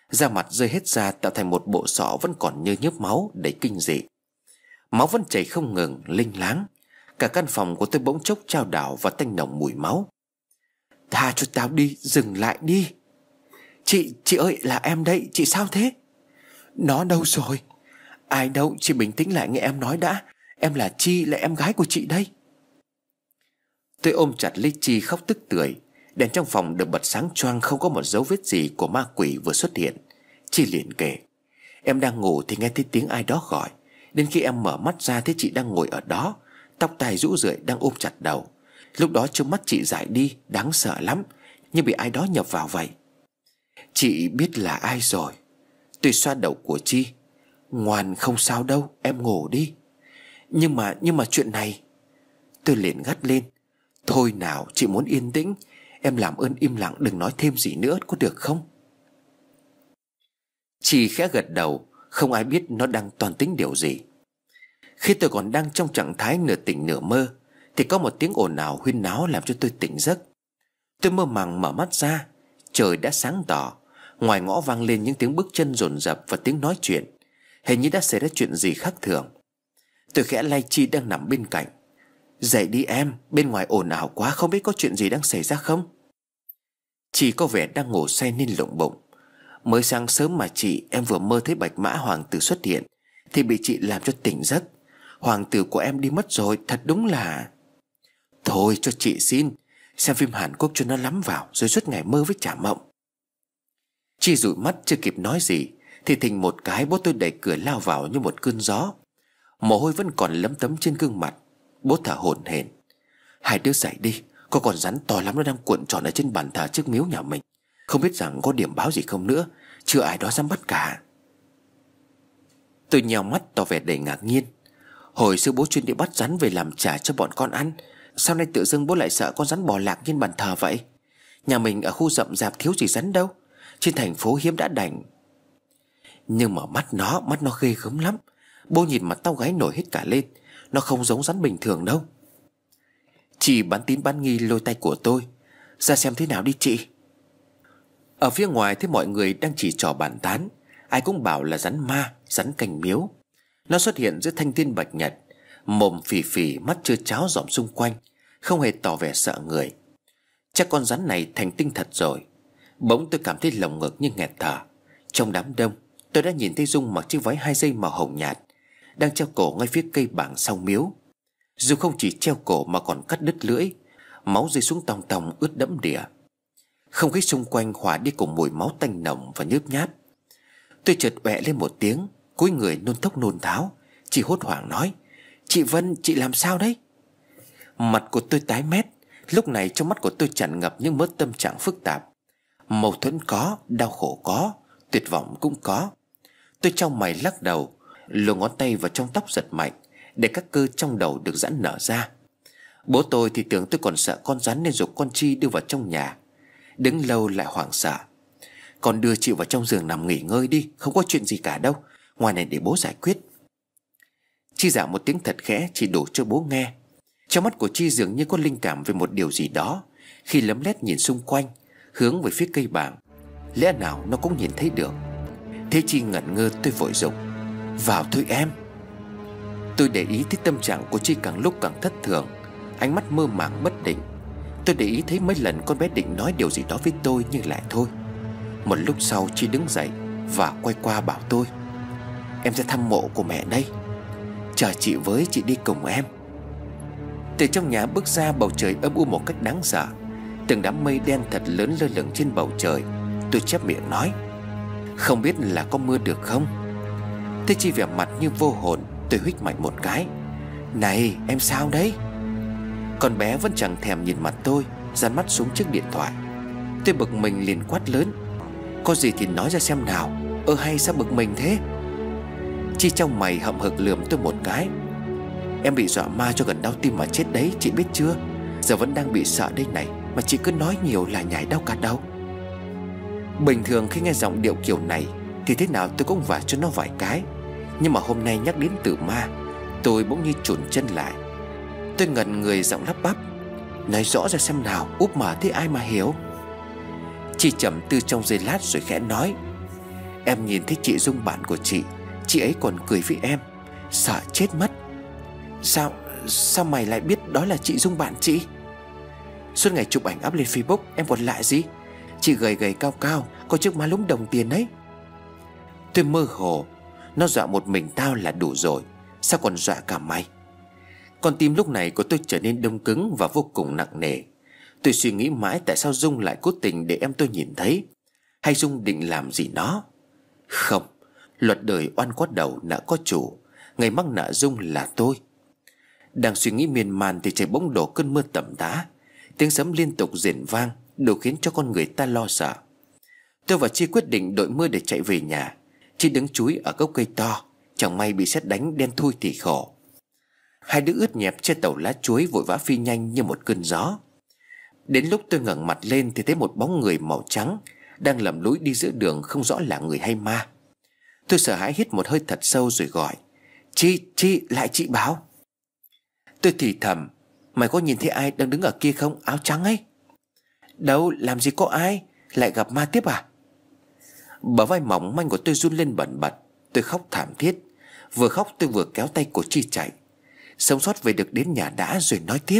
S2: Da mặt rơi hết ra tạo thành một bộ sọ vẫn còn nhơ nhớp máu đầy kinh dị. Máu vẫn chảy không ngừng, linh láng. Cả căn phòng của tôi bỗng chốc chao đảo và tanh nồng mùi máu. Tha cho tao đi, dừng lại đi. Chị ơi, là em đấy, chị sao thế? Nó đâu rồi? Ai đâu, chị bình tĩnh lại nghe em nói đã. Em là Chi, là em gái của chị đây. Tôi ôm chặt lấy Chi khóc tức tưởi. Đèn trong phòng được bật sáng choang, không có một dấu vết gì của ma quỷ vừa xuất hiện. Chi liền kể: Em đang ngủ thì nghe thấy tiếng ai đó gọi. Đến khi em mở mắt ra thấy chị đang ngồi ở đó, tóc tai rũ rượi, đang ôm chặt đầu. Lúc đó trước mắt chị dại đi, đáng sợ lắm, như bị ai đó nhập vào vậy. Chị biết là ai rồi. Tôi xoa đầu của Chi. Ngoan, không sao đâu, em ngủ đi. Nhưng mà chuyện này. Tôi liền gắt lên: Thôi nào, chị muốn yên tĩnh. Em làm ơn im lặng, đừng nói thêm gì nữa, có được không? Chị khẽ gật đầu. Không ai biết nó đang toan tính điều gì. Khi tôi còn đang trong trạng thái nửa tỉnh nửa mơ thì có một tiếng ồn ào huyên náo làm cho tôi tỉnh giấc. Tôi mơ màng mở mắt ra. Trời đã sáng tỏ. Ngoài ngõ vang lên những tiếng bước chân dồn dập và tiếng nói chuyện. Hình như đã xảy ra chuyện gì khác thường. Tôi khẽ lay Chi đang nằm bên cạnh: Dậy đi em, bên ngoài ồn ào quá, không biết có chuyện gì đang xảy ra không? Chị có vẻ đang ngủ say nên lụng bụng: Mới sáng sớm mà chị, em vừa mơ thấy bạch mã hoàng tử xuất hiện thì bị chị làm cho tỉnh giấc. Hoàng tử của em đi mất rồi, thật đúng là... Thôi cho chị xin, xem phim Hàn Quốc cho nó lắm vào, rồi suốt ngày mơ với chả mộng. Chị dụi mắt chưa kịp nói gì thì thình một cái bố tôi đẩy cửa lao vào như một cơn gió. Mồ hôi vẫn còn lấm tấm trên gương mặt. Bố thở hổn hển: Hai đứa dậy đi, có con rắn to lắm nó đang cuộn tròn ở trên bàn thờ trước miếu nhà mình. Không biết rằng có điểm báo gì không nữa. Chưa ai đó dám bắt cả. Tôi nheo mắt tỏ vẻ đầy ngạc nhiên. Hồi xưa bố chuyên đi bắt rắn về làm chả cho bọn con ăn. Sao nay tự dưng bố lại sợ con rắn bò lạc trên bàn thờ vậy? Nhà mình ở khu rậm rạp thiếu gì rắn đâu. Trên thành phố hiếm đã đành. Nhưng mà mắt nó ghê gớm lắm. Bố nhìn mặt tao gáy nổi hết cả lên. Nó không giống rắn bình thường đâu. Chị bán tín bán nghi lôi tay của tôi: Ra xem thế nào đi chị. Ở phía ngoài thấy mọi người đang chỉ trò bàn tán. Ai cũng bảo là rắn ma, rắn canh miếu. Nó xuất hiện giữa thanh thiên bạch nhật, mồm phì phì, mắt trơ cháo dòm xung quanh, không hề tỏ vẻ sợ người. Chắc con rắn này thành tinh thật rồi. Bỗng tôi cảm thấy lồng ngực như nghẹt thở. Trong đám đông tôi đã nhìn thấy Dung mặc chiếc váy 2 dây màu hồng nhạt, đang treo cổ ngay phía cây bảng sau miếu. Dung không chỉ treo cổ mà còn cắt đứt lưỡi. Máu rơi xuống tòng tòng ướt đẫm đìa. Không khí xung quanh hòa đi cùng mùi máu tanh nồng và nhớp nháp. Tôi chợt ọe lên một tiếng, cúi người nôn thốc nôn tháo. Chị hốt hoảng nói: Chị Vân, chị làm sao đấy? Mặt của tôi tái mét. Lúc này trong mắt của tôi tràn ngập những mớ tâm trạng phức tạp. Mâu thuẫn có, đau khổ có, tuyệt vọng cũng có. Tôi chau mày lắc đầu, luồn ngón tay vào trong tóc giật mạnh để các cơ trong đầu được giãn nở ra. Bố tôi thì tưởng tôi còn sợ con rắn nên giục con Chi đưa vào trong nhà. Đứng lâu lại hoảng sợ: Con đưa chị vào trong giường nằm nghỉ ngơi đi, không có chuyện gì cả đâu, ngoài này để bố giải quyết. Chi dạ một tiếng thật khẽ chỉ đủ cho bố nghe. Trong mắt của Chi dường như có linh cảm về một điều gì đó khi lấm lét nhìn xung quanh, hướng về phía cây bảng. Lẽ nào nó cũng nhìn thấy được. Thế Chi ngẩn ngơ, tôi vội dục: Vào thôi em. Tôi để ý thấy tâm trạng của Chi càng lúc càng thất thường, ánh mắt mơ màng bất định. Tôi để ý thấy mấy lần con bé định nói điều gì đó với tôi nhưng lại thôi. Một lúc sau Chi đứng dậy và quay qua bảo tôi: Em ra thăm mộ của mẹ đây, chờ chị với, chị đi cùng em. Từ trong nhà bước ra, bầu trời âm u một cách đáng sợ. Từng đám mây đen thật lớn lơ lửng trên bầu trời. Tôi chép miệng nói: Không biết là có mưa được không? Thế Chi vẻ mặt như vô hồn. Tôi huých mạnh một cái: Này em sao đấy? Con bé vẫn chẳng thèm nhìn mặt tôi, dán mắt xuống chiếc điện thoại. Tôi bực mình liền quát lớn: Có gì thì nói ra xem nào. Hay sao bực mình thế? Chi trong mày hậm hực lườm tôi một cái: Em bị dọa ma cho gần đau tim mà chết đấy, chị biết chưa? Giờ vẫn đang bị sợ đây này, mà chị cứ nói nhiều là nhảy đau cả đầu. Bình thường khi nghe giọng điệu kiểu này thì thế nào tôi cũng vả cho nó vài cái. Nhưng mà hôm nay nhắc đến tử ma, tôi bỗng như chùn chân lại. Tôi ngẩn người giọng lắp bắp: Nói rõ ra xem nào, úp mở thế ai mà hiểu. Chi trầm tư trong giây lát rồi khẽ nói: Em nhìn thấy chị Dung bạn của chị ấy còn cười với em. Sợ chết mất. Sao mày lại biết đó là chị Dung bạn chị? Suốt ngày chụp ảnh up lên Facebook, em còn lạ gì? Chị gầy gầy cao cao, có chiếc má lúm đồng tiền ấy. Tôi mơ hồ. Nó dọa một mình tao là đủ rồi, sao còn dọa cả mày? Con tim lúc này của tôi trở nên đông cứng và vô cùng nặng nề. Tôi suy nghĩ mãi tại sao Dung lại cố tình để em tôi nhìn thấy. Hay Dung định làm gì nó? Không, luật đời oan có đầu nợ có chủ. Người mắc nợ Dung là tôi. Đang suy nghĩ miên man thì trời bỗng đổ cơn mưa tầm tã. Tiếng sấm liên tục rền vang, đủ khiến cho con người ta lo sợ. Tôi và Chi quyết định đội mưa để chạy về nhà. Chi đứng chúi ở gốc cây to, chẳng may bị sét đánh đen thui thì khổ. Hai đứa ướt nhẹp trên tàu lá chuối vội vã phi nhanh như một cơn gió. Đến lúc tôi ngẩng mặt lên thì thấy một bóng người màu trắng đang lầm lũi đi giữa đường, không rõ là người hay ma. Tôi sợ hãi hít một hơi thật sâu rồi gọi: Chi, lại chị Bảo. Tôi thì thầm: mày có nhìn thấy ai đang đứng ở kia không, áo trắng ấy? Đâu, làm gì có ai, lại gặp ma tiếp à? Bờ vai mỏng manh của tôi run lên bần bật. Tôi khóc thảm thiết. Vừa khóc tôi vừa kéo tay của Chi chạy. Sống sót về được đến nhà đã rồi nói tiếp.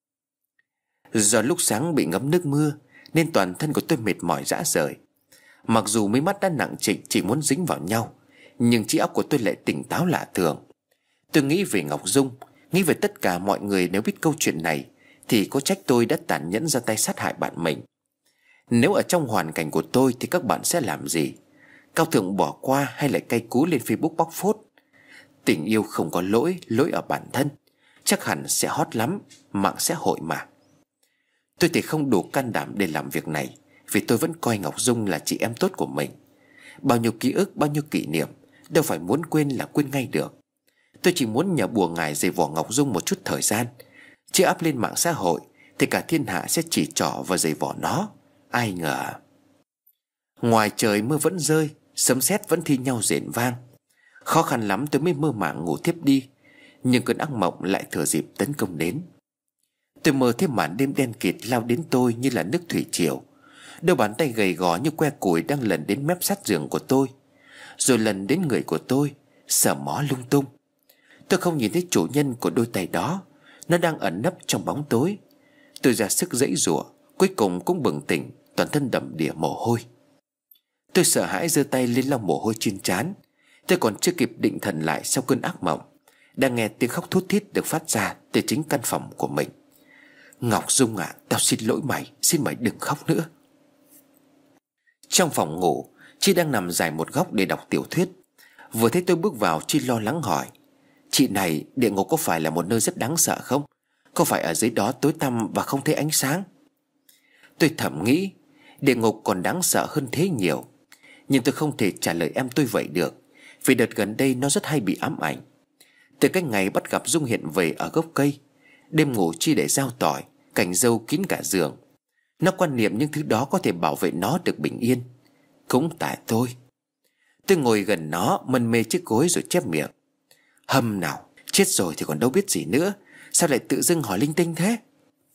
S2: Do lúc sáng bị ngấm nước mưa nên toàn thân của tôi mệt mỏi rã rời. Mặc dù mí mắt đã nặng trịch chỉ muốn dính vào nhau, nhưng trí óc của tôi lại tỉnh táo lạ thường. Tôi nghĩ về Ngọc Dung, nghĩ về tất cả mọi người. Nếu biết câu chuyện này thì có trách tôi đã tàn nhẫn ra tay sát hại bạn mình. Nếu ở trong hoàn cảnh của tôi thì các bạn sẽ làm gì? Cao thượng bỏ qua hay lại cay cú lên Facebook bóc phốt? Tình yêu không có lỗi, lỗi ở bản thân. Chắc hẳn sẽ hot lắm, mạng xã hội mà. Tôi thì không đủ can đảm để làm việc này, vì tôi vẫn coi Ngọc Dung là chị em tốt của mình. Bao nhiêu ký ức, bao nhiêu kỷ niệm, đâu phải muốn quên là quên ngay được. Tôi chỉ muốn nhờ bùa ngài giày vò Ngọc Dung một chút thời gian, chứ up lên mạng xã hội thì cả thiên hạ sẽ chỉ trỏ và giày vò nó. Ai ngờ ngoài trời mưa vẫn rơi, sấm sét vẫn thi nhau rền vang. Khó khăn lắm tôi mới mơ màng ngủ thiếp đi, nhưng cơn ác mộng lại thừa dịp tấn công đến. Tôi mơ thấy màn đêm đen kịt lao đến tôi như là nước thủy triều. Đôi bàn tay gầy gò như que củi đang lần đến mép sát giường của tôi, rồi lần đến người của tôi, sờ mó lung tung. Tôi không nhìn thấy chủ nhân của đôi tay đó, nó đang ẩn nấp trong bóng tối. Tôi ra sức giãy giụa, cuối cùng cũng bừng tỉnh, toàn thân đầm đìa mồ hôi. Tôi sợ hãi giơ tay lên lau mồ hôi trên trán. Tôi còn chưa kịp định thần lại sau cơn ác mộng, đang nghe tiếng khóc thút thít được phát ra từ chính căn phòng của mình. Ngọc Dung à, tao xin lỗi mày, xin mày đừng khóc nữa. Trong phòng ngủ, Chi đang nằm dài một góc để đọc tiểu thuyết. Vừa thấy tôi bước vào, Chi lo lắng hỏi: chị này, địa ngục có phải là một nơi rất đáng sợ không? Có phải ở dưới đó tối tăm và không thấy ánh sáng? Tôi thầm nghĩ địa ngục còn đáng sợ hơn thế nhiều. Nhưng tôi không thể trả lời em tôi vậy được, vì đợt gần đây nó rất hay bị ám ảnh. Từ cái ngày bắt gặp Dung hiện về ở gốc cây, đêm ngủ Chi để dao tỏi, cành dâu kín cả giường. Nó quan niệm những thứ đó có thể bảo vệ nó được bình yên. Cũng tại tôi ngồi gần nó mân mê chiếc gối rồi chép miệng: hâm nào, chết rồi thì còn đâu biết gì nữa, sao lại tự dưng hỏi linh tinh thế?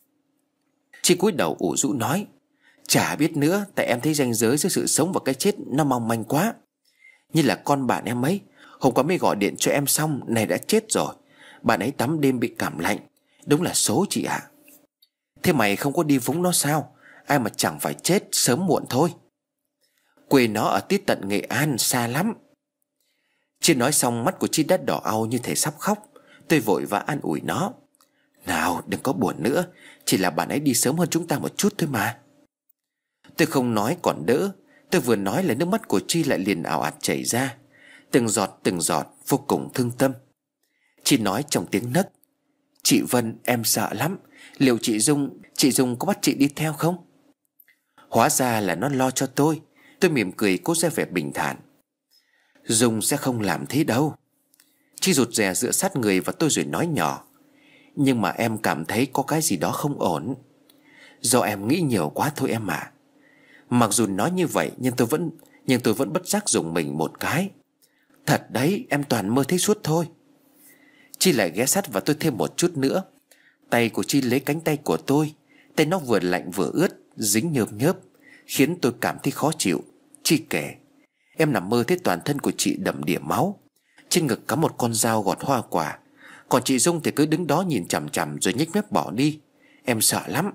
S2: Chi cúi đầu ủ rũ nói: chả biết nữa, tại em thấy ranh giới giữa sự sống và cái chết nó mong manh quá. Như là con bạn em ấy, hôm qua mới gọi điện cho em xong, này đã chết rồi. Bạn ấy tắm đêm bị cảm lạnh. Đúng là số chị ạ. Thế mày không có đi vúng nó sao? Ai mà chẳng phải chết sớm muộn thôi. Quê nó ở tít tận Nghệ An, xa lắm. Chi nói xong mắt của Chi đã đỏ au như thể sắp khóc. Tôi vội vã an ủi nó: nào, đừng có buồn nữa, chỉ là bạn ấy đi sớm hơn chúng ta một chút thôi mà. Tôi không nói còn đỡ. Tôi vừa nói là nước mắt của Chi lại liền ào ạt chảy ra, từng giọt vô cùng thương tâm. Chi nói trong tiếng nấc: chị Vân, em sợ lắm. Liệu chị Dung có bắt chị đi theo không? Hóa ra là nó lo cho tôi. Tôi mỉm cười cố ra vẻ bình thản: Dung sẽ không làm thế đâu. Chi rụt rè dựa sát người vào tôi rồi nói nhỏ: nhưng mà em cảm thấy có cái gì đó không ổn. Do em nghĩ nhiều quá thôi em ạ. Mặc dù nói như vậy nhưng tôi vẫn bất giác dùng mình một cái. Thật đấy, em toàn mơ thấy suốt thôi. Chi lại ghé sát vào tôi thêm một chút nữa. Tay của Chi lấy cánh tay của tôi. Tay nó vừa lạnh vừa ướt, dính nhớp nhớp, khiến tôi cảm thấy khó chịu. Chi kể: Em nằm mơ thấy toàn thân của chị đầm đìa máu, trên ngực cắm một con dao gọt hoa quả. Còn chị Dung thì cứ đứng đó nhìn chằm chằm rồi nhếch mép bỏ đi. Em sợ lắm.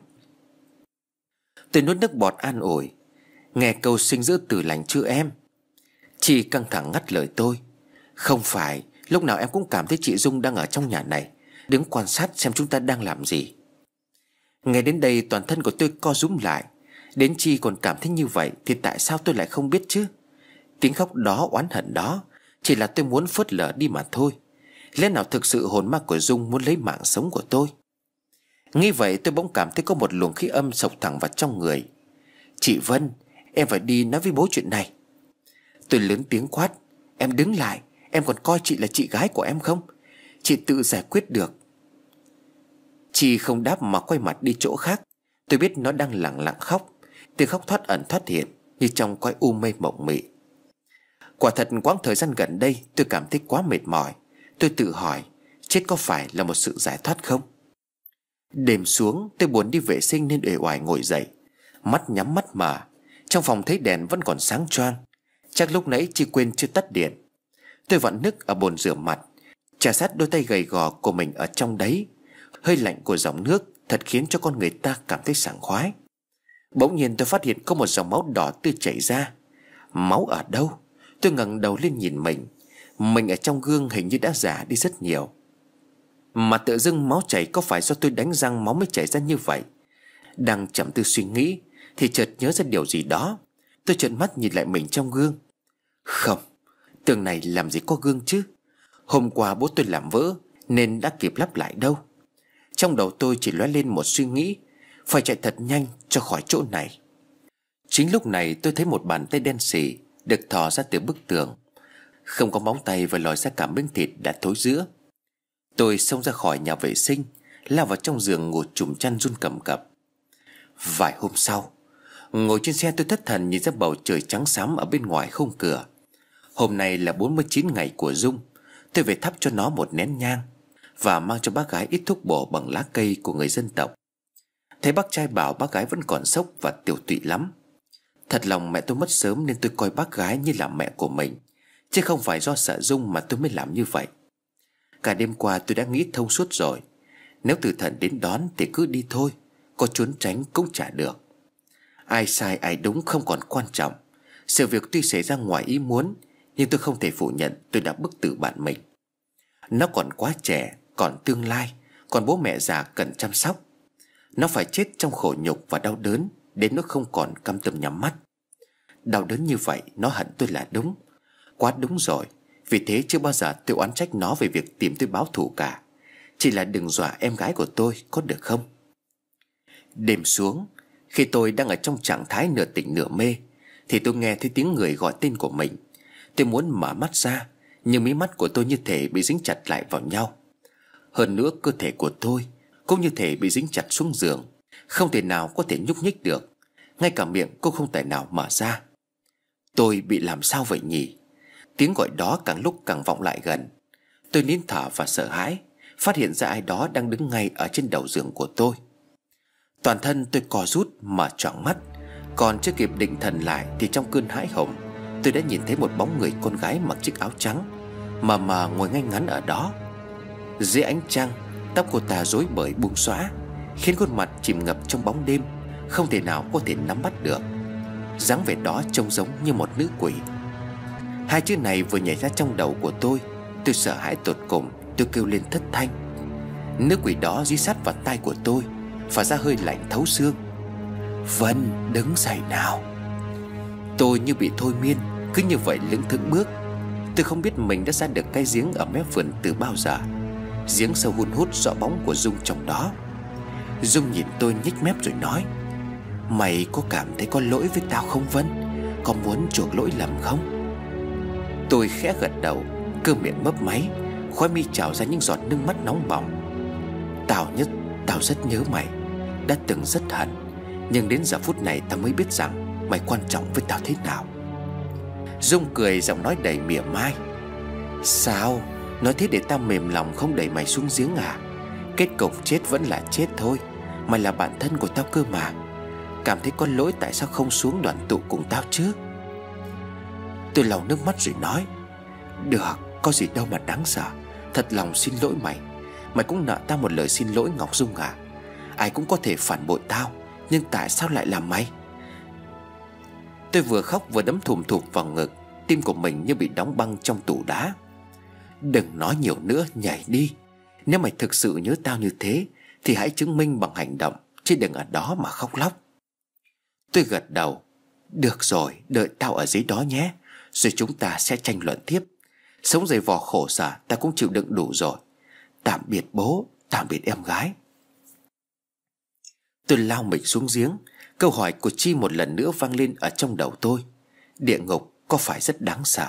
S2: Tôi nuốt nước bọt an ủi. Nghe câu sinh giữ từ lành chưa em? Chị căng thẳng ngắt lời tôi. Không phải, lúc nào em cũng cảm thấy chị Dung đang ở trong nhà này, đứng quan sát xem chúng ta đang làm gì. Nghe đến đây toàn thân của tôi co rúm lại. Đến Chi còn cảm thấy như vậy thì tại sao tôi lại không biết chứ? Tiếng khóc đó, oán hận đó, chỉ là tôi muốn phớt lờ đi mà thôi. Lẽ nào thực sự hồn ma của Dung muốn lấy mạng sống của tôi? Nghĩ vậy tôi bỗng cảm thấy có một luồng khí âm sộc thẳng vào trong người. Chị Vân, em phải đi nói với bố chuyện này. Tôi lớn tiếng quát. Em đứng lại. Em còn coi chị là chị gái của em không? Chị tự giải quyết được. Chị không đáp mà quay mặt đi chỗ khác. Tôi biết nó đang lặng lặng khóc. Tiếng khóc thoát ẩn thoát hiện, như trong cõi u mê mộng mị. Quả thật quãng thời gian gần đây tôi cảm thấy quá mệt mỏi. Tôi tự hỏi, chết có phải là một sự giải thoát không? Đêm xuống tôi buồn đi vệ sinh nên uể oải ngồi dậy. Mắt nhắm mắt mở. Trong phòng thấy đèn vẫn còn sáng choang. Chắc lúc nãy Chi quên chưa tắt điện. Tôi vặn nức ở bồn rửa mặt, chà sát đôi tay gầy gò của mình ở trong đấy. Hơi lạnh của dòng nước thật khiến cho con người ta cảm thấy sảng khoái. Bỗng nhiên tôi phát hiện có một dòng máu đỏ tươi chảy ra. Máu ở đâu? Tôi ngẩng đầu lên nhìn mình. Mình ở trong gương hình như đã già đi rất nhiều. Mà tự dưng máu chảy có phải do tôi đánh răng máu mới chảy ra như vậy? Đang chậm tư suy nghĩ thì chợt nhớ ra điều gì đó. Tôi trợn mắt nhìn lại mình trong gương. Không, tường này làm gì có gương chứ? Hôm qua bố tôi làm vỡ nên đã kịp lắp lại đâu. Trong đầu tôi chỉ lóe lên một suy nghĩ, phải chạy thật nhanh cho khỏi chỗ này. Chính lúc này tôi thấy một bàn tay đen sì được thò ra từ bức tường. Không có móng tay và lòi ra cả miếng thịt đã thối rữa. Tôi xông ra khỏi nhà vệ sinh, lao vào trong giường ngủ trùm chăn run cầm cập. Vài hôm sau, ngồi trên xe tôi thất thần nhìn ra bầu trời trắng xám ở bên ngoài khung cửa. Hôm nay là 49 ngày của Dung. Tôi về thắp cho nó một nén nhang và mang cho bác gái ít thuốc bổ bằng lá cây của người dân tộc. Thấy bác trai bảo bác gái vẫn còn sốc và tiểu tụy lắm. Thật lòng mẹ tôi mất sớm nên tôi coi bác gái như là mẹ của mình, chứ không phải do sợ Dung mà tôi mới làm như vậy. Cả đêm qua tôi đã nghĩ thông suốt rồi. Nếu Tử Thần đến đón thì cứ đi thôi, có trốn tránh cũng chả được. Ai sai ai đúng không còn quan trọng. Sự việc tuy xảy ra ngoài ý muốn, nhưng tôi không thể phủ nhận tôi đã bức tử bạn mình. Nó còn quá trẻ, còn tương lai, còn bố mẹ già cần chăm sóc. Nó phải chết trong khổ nhục và đau đớn đến nó không còn căm tâm nhắm mắt. Đau đớn như vậy nó hận tôi là đúng, quá đúng rồi. Vì thế chưa bao giờ tôi oán trách nó về việc tìm tôi báo thù cả. Chỉ là đừng dọa em gái của tôi, có được không? Đêm xuống, khi tôi đang ở trong trạng thái nửa tỉnh nửa mê, thì tôi nghe thấy tiếng người gọi tên của mình. Tôi muốn mở mắt ra, nhưng mí mắt của tôi như thể bị dính chặt lại vào nhau. Hơn nữa cơ thể của tôi cũng như thể bị dính chặt xuống giường, không thể nào có thể nhúc nhích được. Ngay cả miệng cũng không thể nào mở ra. Tôi bị làm sao vậy nhỉ? Tiếng gọi đó càng lúc càng vọng lại gần. Tôi nín thở và sợ hãi, phát hiện ra ai đó đang đứng ngay ở trên đầu giường của tôi. Toàn thân tôi co rút mở choạng mắt. Còn chưa kịp định thần lại thì trong cơn hãi hùng, tôi đã nhìn thấy một bóng người con gái mặc chiếc áo trắng mờ mờ ngồi ngay ngắn ở đó. Dưới ánh trăng, tóc cô ta rối bời buông xõa, khiến khuôn mặt chìm ngập trong bóng đêm, không thể nào có thể nắm bắt được. Dáng vẻ đó trông giống như một nữ quỷ. Hai chữ này vừa nhảy ra trong đầu của tôi sợ hãi tột cùng. Tôi kêu lên thất thanh. Nữ quỷ đó dí sát vào tai của tôi, phả ra hơi lạnh thấu xương. Vân, đứng dậy nào. Tôi như bị thôi miên, cứ như vậy lững thững bước. Tôi không biết mình đã ra được cái giếng ở mép vườn từ bao giờ. Giếng sâu hun hút rõ bóng của Dung trong đó. Dung nhìn tôi nhếch mép rồi nói: Mày có cảm thấy có lỗi với tao không Vân? Có muốn chuộc lỗi lầm không? Tôi khẽ gật đầu, cơ miệng mấp máy, khóe mi trào ra những giọt nước mắt nóng bỏng. Tao rất nhớ mày, đã từng rất hận, nhưng đến giờ phút này tao mới biết rằng mày quan trọng với tao thế nào. Dung cười, giọng nói đầy mỉa mai. Sao? Nói thế để tao mềm lòng không đẩy mày xuống giếng à? Kết cục chết vẫn là chết thôi. Mày là bạn thân của tao cơ mà. Cảm thấy có lỗi tại sao không xuống đoàn tụ cùng tao chứ? Tôi lau nước mắt rồi nói: Được, có gì đâu mà đáng sợ. Thật lòng xin lỗi mày. Mày cũng nợ tao một lời xin lỗi Ngọc Dung à. Ai cũng có thể phản bội tao, nhưng tại sao lại là mày? Tôi vừa khóc vừa đấm thùm thụp vào ngực. Tim của mình như bị đóng băng trong tủ đá. Đừng nói nhiều nữa, nhảy đi. Nếu mày thực sự nhớ tao như thế thì hãy chứng minh bằng hành động, chứ đừng ở đó mà khóc lóc. Tôi gật đầu. Được rồi, đợi tao ở dưới đó nhé, rồi chúng ta sẽ tranh luận tiếp. Sống dày vò khổ sở ta cũng chịu đựng đủ rồi. Tạm biệt bố, tạm biệt em gái. Tôi lao mình xuống giếng. Câu hỏi của Chi một lần nữa vang lên ở trong đầu tôi. Địa ngục có phải rất đáng sợ?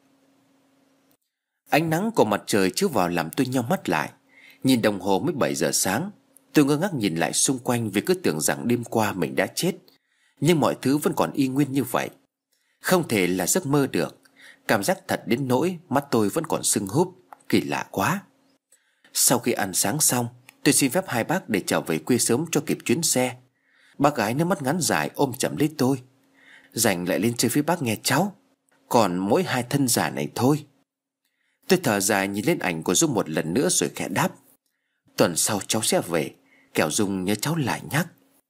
S2: Ánh nắng của mặt trời chiếu vào làm tôi nheo mắt lại. Nhìn đồng hồ mới 7 giờ sáng. Tôi ngơ ngác nhìn lại xung quanh vì cứ tưởng rằng đêm qua mình đã chết. Nhưng mọi thứ vẫn còn y nguyên như vậy. Không thể là giấc mơ được. Cảm giác thật đến nỗi mắt tôi vẫn còn sưng húp. Kỳ lạ quá. Sau khi ăn sáng xong, tôi xin phép hai bác để trở về quê sớm cho kịp chuyến xe. Bác gái nước mắt ngắn dài ôm chầm lấy tôi. Dành lại lên chơi với bác nghe cháu. Còn mỗi hai thân già này thôi. Tôi thở dài nhìn lên ảnh của Dung một lần nữa rồi khẽ đáp: Tuần sau cháu sẽ về. Kẻo Dung nhớ cháu lại nhắc.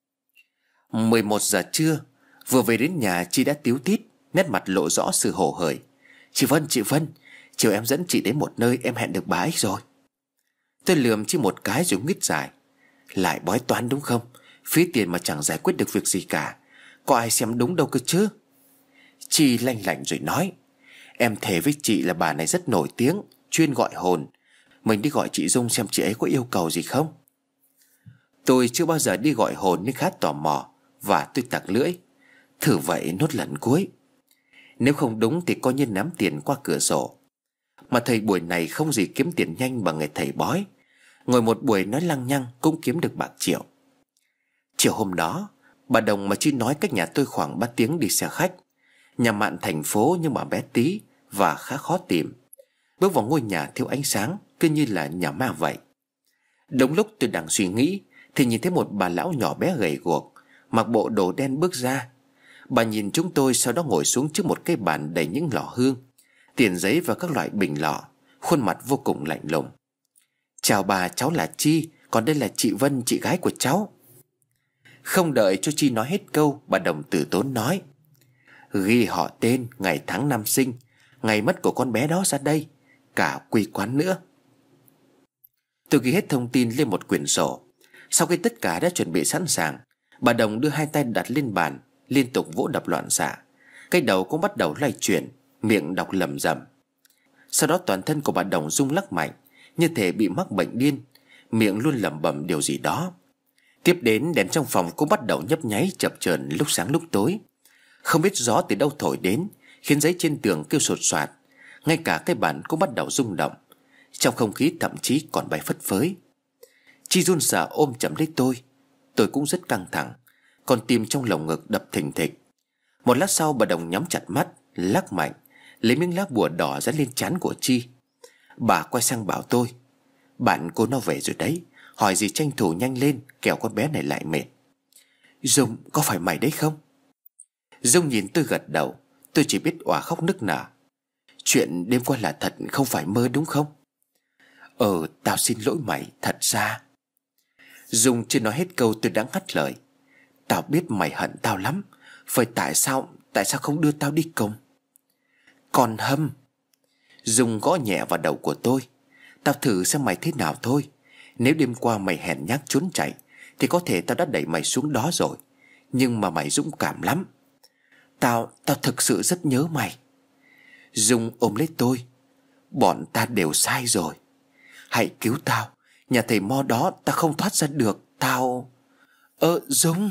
S2: 11 giờ trưa. Vừa về đến nhà Chi đã tíu tít, nét mặt lộ rõ sự hổ hởi. Chị Vân, chiều em dẫn chị đến một nơi em hẹn được bà ấy rồi. Tôi lườm Chi một cái rồi nguyết dài: Lại bói toán đúng không? Phí tiền mà chẳng giải quyết được việc gì cả. Có ai xem đúng đâu cơ chứ. Chi lanh lảnh rồi nói: Em thề với chị là bà này rất nổi tiếng, chuyên gọi hồn. Mình đi gọi chị Dung xem chị ấy có yêu cầu gì không. Tôi chưa bao giờ đi gọi hồn nên khá tò mò. Và tôi tặc lưỡi: Thử vậy nốt lần cuối. Nếu không đúng thì coi như ném tiền qua cửa sổ. Mà thầy buổi này không gì kiếm tiền nhanh bằng nghề thầy bói. Ngồi một buổi nói lăng nhăng cũng kiếm được bạc triệu. Chiều hôm đó, bà Đồng mà Chi nói cách nhà tôi khoảng 3 tiếng đi xe khách. Nhà mạn thành phố nhưng mà bé tí và khá khó tìm. Bước vào ngôi nhà thiếu ánh sáng, cứ như là nhà ma vậy. Đúng lúc tôi đang suy nghĩ thì nhìn thấy một bà lão nhỏ bé gầy guộc, mặc bộ đồ đen bước ra. Bà nhìn chúng tôi, sau đó ngồi xuống trước một cái bàn đầy những lọ hương, tiền giấy và các loại bình lọ, khuôn mặt vô cùng lạnh lùng. Chào bà, cháu là Chi, còn đây là chị Vân, chị gái của cháu. Không đợi cho Chi nói hết câu, bà Đồng từ tốn nói: Ghi họ tên, ngày tháng năm sinh, ngày mất của con bé đó ra đây, cả quê quán nữa. Tôi ghi hết thông tin lên một quyển sổ. Sau khi tất cả đã chuẩn bị sẵn sàng, bà Đồng đưa hai tay đặt lên bàn, liên tục vỗ đập loạn xạ. Cái đầu cũng bắt đầu lay chuyển, miệng đọc lẩm rẩm. Sau đó toàn thân của bà Đồng rung lắc mạnh, như thể bị mắc bệnh điên, miệng luôn lẩm bẩm điều gì đó. Tiếp đến đèn trong phòng cũng bắt đầu nhấp nháy chập chờn lúc sáng lúc tối. Không biết gió từ đâu thổi đến, khiến giấy trên tường kêu sột soạt. Ngay cả cái bàn cũng bắt đầu rung động. Trong không khí thậm chí còn bay phất phới. Chi run sợ ôm chầm lấy tôi. Tôi cũng rất căng thẳng, con tim trong lồng ngực đập thình thịch. Một lát sau bà Đồng nhắm chặt mắt, lắc mạnh, lấy miếng lá bùa đỏ dán lên trán của Chi. Bà quay sang bảo tôi: Bạn cô nó về rồi đấy, hỏi gì tranh thủ nhanh lên, kẻo con bé này lại mệt. Dung, có phải mày đấy không? Dung nhìn tôi gật đầu. Tôi chỉ biết òa khóc nức nở. Chuyện đêm qua là thật, không phải mơ đúng không? Tao xin lỗi mày, thật ra. Dung chưa nói hết câu tôi đã ngắt lời: Tao biết mày hận tao lắm. Vậy tại sao không đưa tao đi cùng? Còn Hâm. Dung gõ nhẹ vào đầu của tôi. Tao thử xem mày thế nào thôi. Nếu đêm qua mày hèn nhát trốn chạy thì có thể tao đã đẩy mày xuống đó rồi. Nhưng mà mày dũng cảm lắm. Tao thực sự rất nhớ mày. Dung ôm lấy tôi. Bọn ta đều sai rồi. Hãy cứu tao. Nhà thầy Mo đó ta không thoát ra được. Tao... Dung.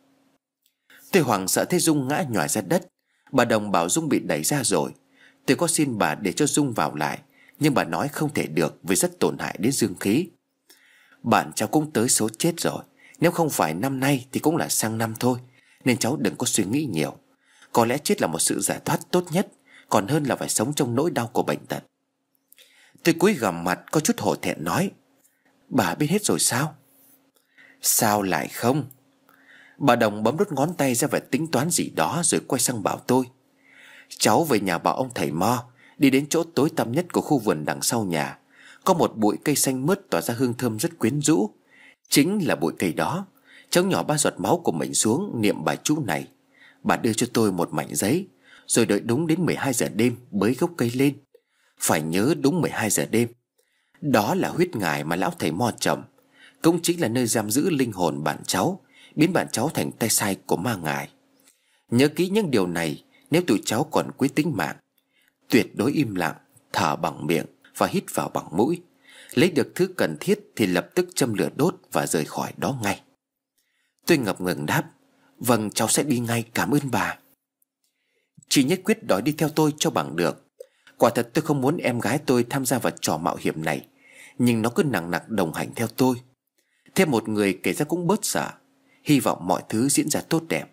S2: Tôi hoảng sợ thấy Dung ngã nhòi ra đất. Bà Đồng bảo Dung bị đẩy ra rồi. Tôi có xin bà để cho Dung vào lại, nhưng bà nói không thể được vì rất tổn hại đến dương khí. Bạn cháu cũng tới số chết rồi. Nếu không phải năm nay thì cũng là sang năm thôi. Nên cháu đừng có suy nghĩ nhiều. Có lẽ chết là một sự giải thoát tốt nhất, còn hơn là phải sống trong nỗi đau của bệnh tật. Tôi cúi gằm mặt có chút hổ thẹn nói: Bà biết hết rồi sao? Sao lại không? Bà Đồng bấm đốt ngón tay ra vẻ tính toán gì đó rồi quay sang bảo tôi: Cháu về nhà bảo ông thầy Mo đi đến chỗ tối tăm nhất của khu vườn đằng sau nhà. Có một bụi cây xanh mướt tỏa ra hương thơm rất quyến rũ. Chính là bụi cây đó. Cháu nhỏ 3 giọt máu của mình xuống niệm bài chú này. Bà đưa cho tôi một mảnh giấy, rồi đợi đúng đến 12 giờ đêm bới gốc cây lên. Phải nhớ đúng 12 giờ đêm. Đó là huyết ngài mà lão thầy Mo trầm, cũng chính là nơi giam giữ linh hồn bạn cháu, biến bạn cháu thành tay sai của ma ngài. Nhớ kỹ những điều này nếu tụi cháu còn quý tính mạng. Tuyệt đối im lặng, thở bằng miệng và hít vào bằng mũi. Lấy được thứ cần thiết thì lập tức châm lửa đốt và rời khỏi đó ngay. Tôi ngập ngừng đáp: Vâng, cháu sẽ đi ngay, cảm ơn bà. Chị nhất quyết đòi đi theo tôi cho bằng được. Quả thật tôi không muốn em gái tôi tham gia vào trò mạo hiểm này, nhưng nó cứ nặng nặc đồng hành theo tôi. Thêm một người kể ra cũng bớt sợ. Hy vọng mọi thứ diễn ra tốt đẹp.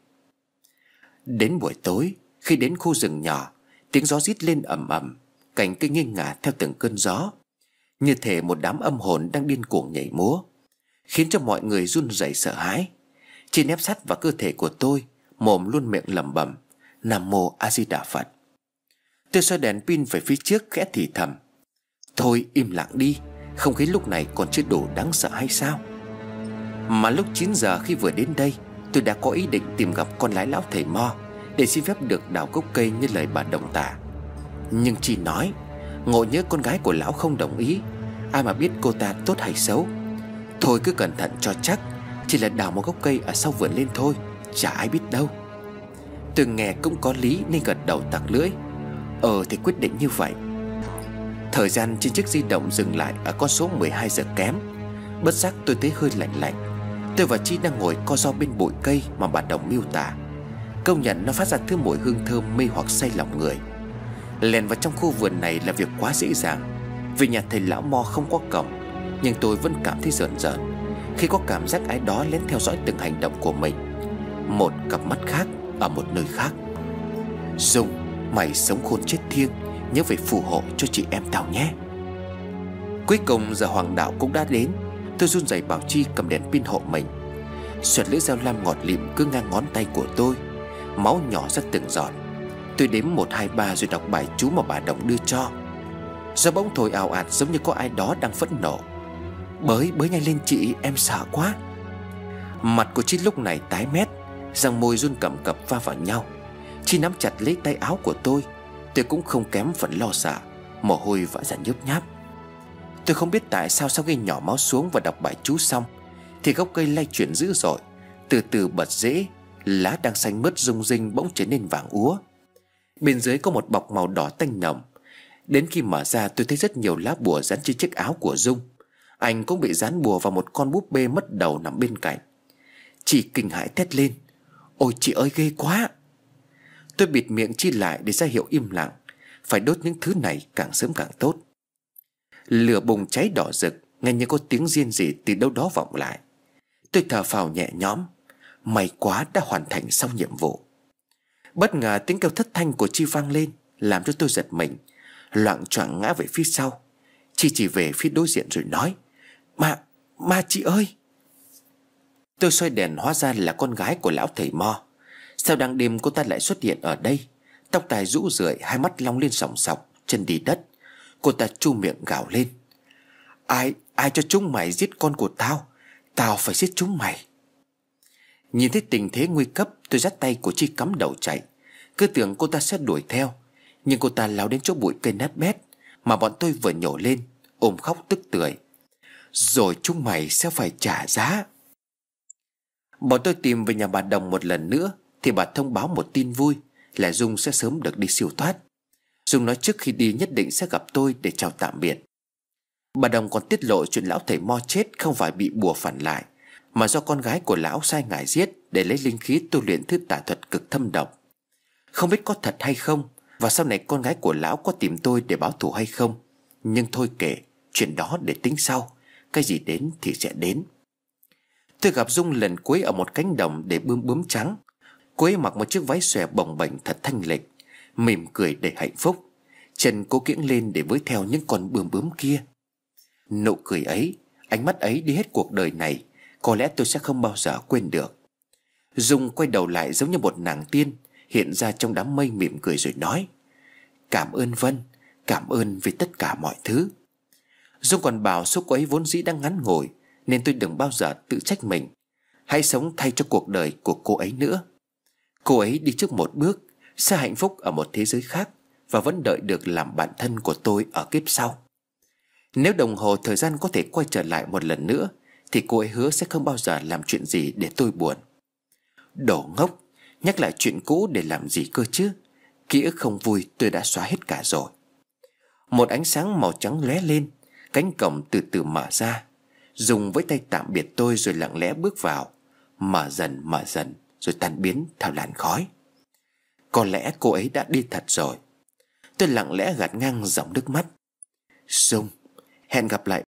S2: Đến buổi tối, khi đến khu rừng nhỏ, tiếng gió rít lên ầm ầm, cành cây nghiêng ngả theo từng cơn gió, như thể một đám âm hồn đang điên cuồng nhảy múa, khiến cho mọi người run rẩy sợ hãi. Chị nép sát vào cơ thể của tôi, mồm luôn miệng lẩm bẩm: Nam Mô A Di Đà Phật. Tôi xoay đèn pin về phía trước khẽ thì thầm: Thôi im lặng đi, không khí lúc này còn chưa đủ đáng sợ hay sao? Mà lúc 9 giờ khi vừa đến đây, tôi đã có ý định tìm gặp con lái lão thầy Mo để xin phép được đào gốc cây như lời bà Đồng tả. Nhưng chị nói ngộ nhớ con gái của lão không đồng ý. Ai mà biết cô ta tốt hay xấu. Thôi cứ cẩn thận cho chắc, chỉ là đào một gốc cây ở sau vườn lên thôi, chả ai biết đâu. Tôi nghe cũng có lý nên gật đầu tặc lưỡi: thì quyết định như vậy. Thời gian trên chiếc di động dừng lại ở con số 12 giờ kém. Bất giác tôi thấy hơi lạnh lạnh. Tôi và Chi đang ngồi co ro bên bụi cây mà bà Đồng miêu tả. Công nhận nó phát ra thứ mùi hương thơm mê hoặc say lòng người. Lèn vào trong khu vườn này là việc quá dễ dàng, vì nhà thầy lão Mo không có cổng. Nhưng tôi vẫn cảm thấy rợn rợn khi có cảm giác ai đó lén theo dõi từng hành động của mình. Một cặp mắt khác ở một nơi khác. Dung, mày sống khôn chết thiêng, nhớ phải phù hộ cho chị em tao nhé. Cuối cùng giờ hoàng đạo cũng đã đến. Tôi run rẩy bảo Chi cầm đèn pin hộ mình. Xoẹt lưỡi dao lam ngọt lịm cứ ngang ngón tay của tôi. Máu nhỏ ra từng giọt. Tôi đếm 1, 2, 3 rồi đọc bài chú mà bà Đồng đưa cho. Gió bỗng thổi ào ạt giống như có ai đó đang phẫn nộ. Bới nhanh lên chị, em sợ quá. Mặt của Chi lúc này tái mét, răng môi run cầm cập va vào nhau. Chi nắm chặt lấy tay áo của tôi. Tôi cũng không kém phần lo sợ, mồ hôi vã ra nhớp nháp. Tôi không biết tại sao sau khi nhỏ máu xuống và đọc bài chú xong thì gốc cây lay chuyển dữ dội, từ từ bật rễ. Lá đang xanh mướt rung rinh bỗng trở nên vàng úa. Bên dưới có một bọc màu đỏ tanh nồng. Đến khi mở ra tôi thấy rất nhiều lá bùa dán trên chiếc áo của Dung. Anh cũng bị dán bùa vào một con búp bê mất đầu nằm bên cạnh. Chị kinh hãi thét lên: Ôi chị ơi, ghê quá. Tôi bịt miệng Chi lại để ra hiệu im lặng. Phải đốt những thứ này càng sớm càng tốt. Lửa bùng cháy đỏ rực, nghe như có tiếng riêng rỉ từ đâu đó vọng lại. Tôi thở phào nhẹ nhõm. May quá đã hoàn thành xong nhiệm vụ. Bất ngờ tiếng kêu thất thanh của Chi vang lên, làm cho tôi giật mình, loạng choạng ngã về phía sau. Chi chỉ về phía đối diện rồi nói: Mà chị ơi. Tôi xoay đèn, hóa ra là con gái của lão thầy Mo. Sao đang đêm cô ta lại xuất hiện ở đây? Tóc tai rũ rượi, hai mắt long lên sòng sọc, chân đi đất. Cô ta chu miệng gào lên: Ai cho chúng mày giết con của tao? Tao phải giết chúng mày. Nhìn thấy tình thế nguy cấp, tôi dắt tay của Chi cắm đầu chạy. Cứ tưởng cô ta sẽ đuổi theo, nhưng cô ta lao đến chỗ bụi cây nát bét mà bọn tôi vừa nhổ lên, ôm khóc tức tưởi: Rồi chúng mày sẽ phải trả giá. Bọn tôi tìm về nhà bà Đồng một lần nữa thì bà thông báo một tin vui là Dung sẽ sớm được đi siêu thoát. Dung nói trước khi đi nhất định sẽ gặp tôi để chào tạm biệt. Bà Đồng còn tiết lộ chuyện lão thầy Mo chết không phải bị bùa phản lại, mà do con gái của lão sai ngài giết để lấy linh khí tu luyện thứ tà thuật cực thâm độc. Không biết có thật hay không, và sau này con gái của lão có tìm tôi để báo thù hay không. Nhưng thôi kệ, chuyện đó để tính sau. Cái gì đến thì sẽ đến. Tôi gặp Dung lần cuối ở một cánh đồng để bướm bướm trắng. Cô ấy mặc một chiếc váy xòe bồng bềnh thật thanh lịch, mỉm cười đầy hạnh phúc. Chân cô kiễng lên để với theo những con bướm bướm kia. Nụ cười ấy, ánh mắt ấy đi hết cuộc đời này, có lẽ tôi sẽ không bao giờ quên được. Dung quay đầu lại giống như một nàng tiên hiện ra trong đám mây, mỉm cười rồi nói: Cảm ơn Vân, cảm ơn vì tất cả mọi thứ. Dung còn bảo số cô ấy vốn dĩ đang ngắn ngủi, nên tôi đừng bao giờ tự trách mình. Hãy sống thay cho cuộc đời của cô ấy nữa. Cô ấy đi trước một bước, sẽ hạnh phúc ở một thế giới khác, và vẫn đợi được làm bạn thân của tôi ở kiếp sau. Nếu đồng hồ thời gian có thể quay trở lại một lần nữa, thì cô ấy hứa sẽ không bao giờ làm chuyện gì để tôi buồn. Đồ ngốc, nhắc lại chuyện cũ để làm gì cơ chứ? Ký ức không vui tôi đã xóa hết cả rồi. Một ánh sáng màu trắng lóe lên, cánh cổng từ từ mở ra. Dùng với tay tạm biệt tôi rồi lặng lẽ bước vào, mở dần rồi tan biến theo làn khói. Có lẽ cô ấy đã đi thật rồi. Tôi lặng lẽ gạt ngang dòng nước mắt. Dung, hẹn gặp lại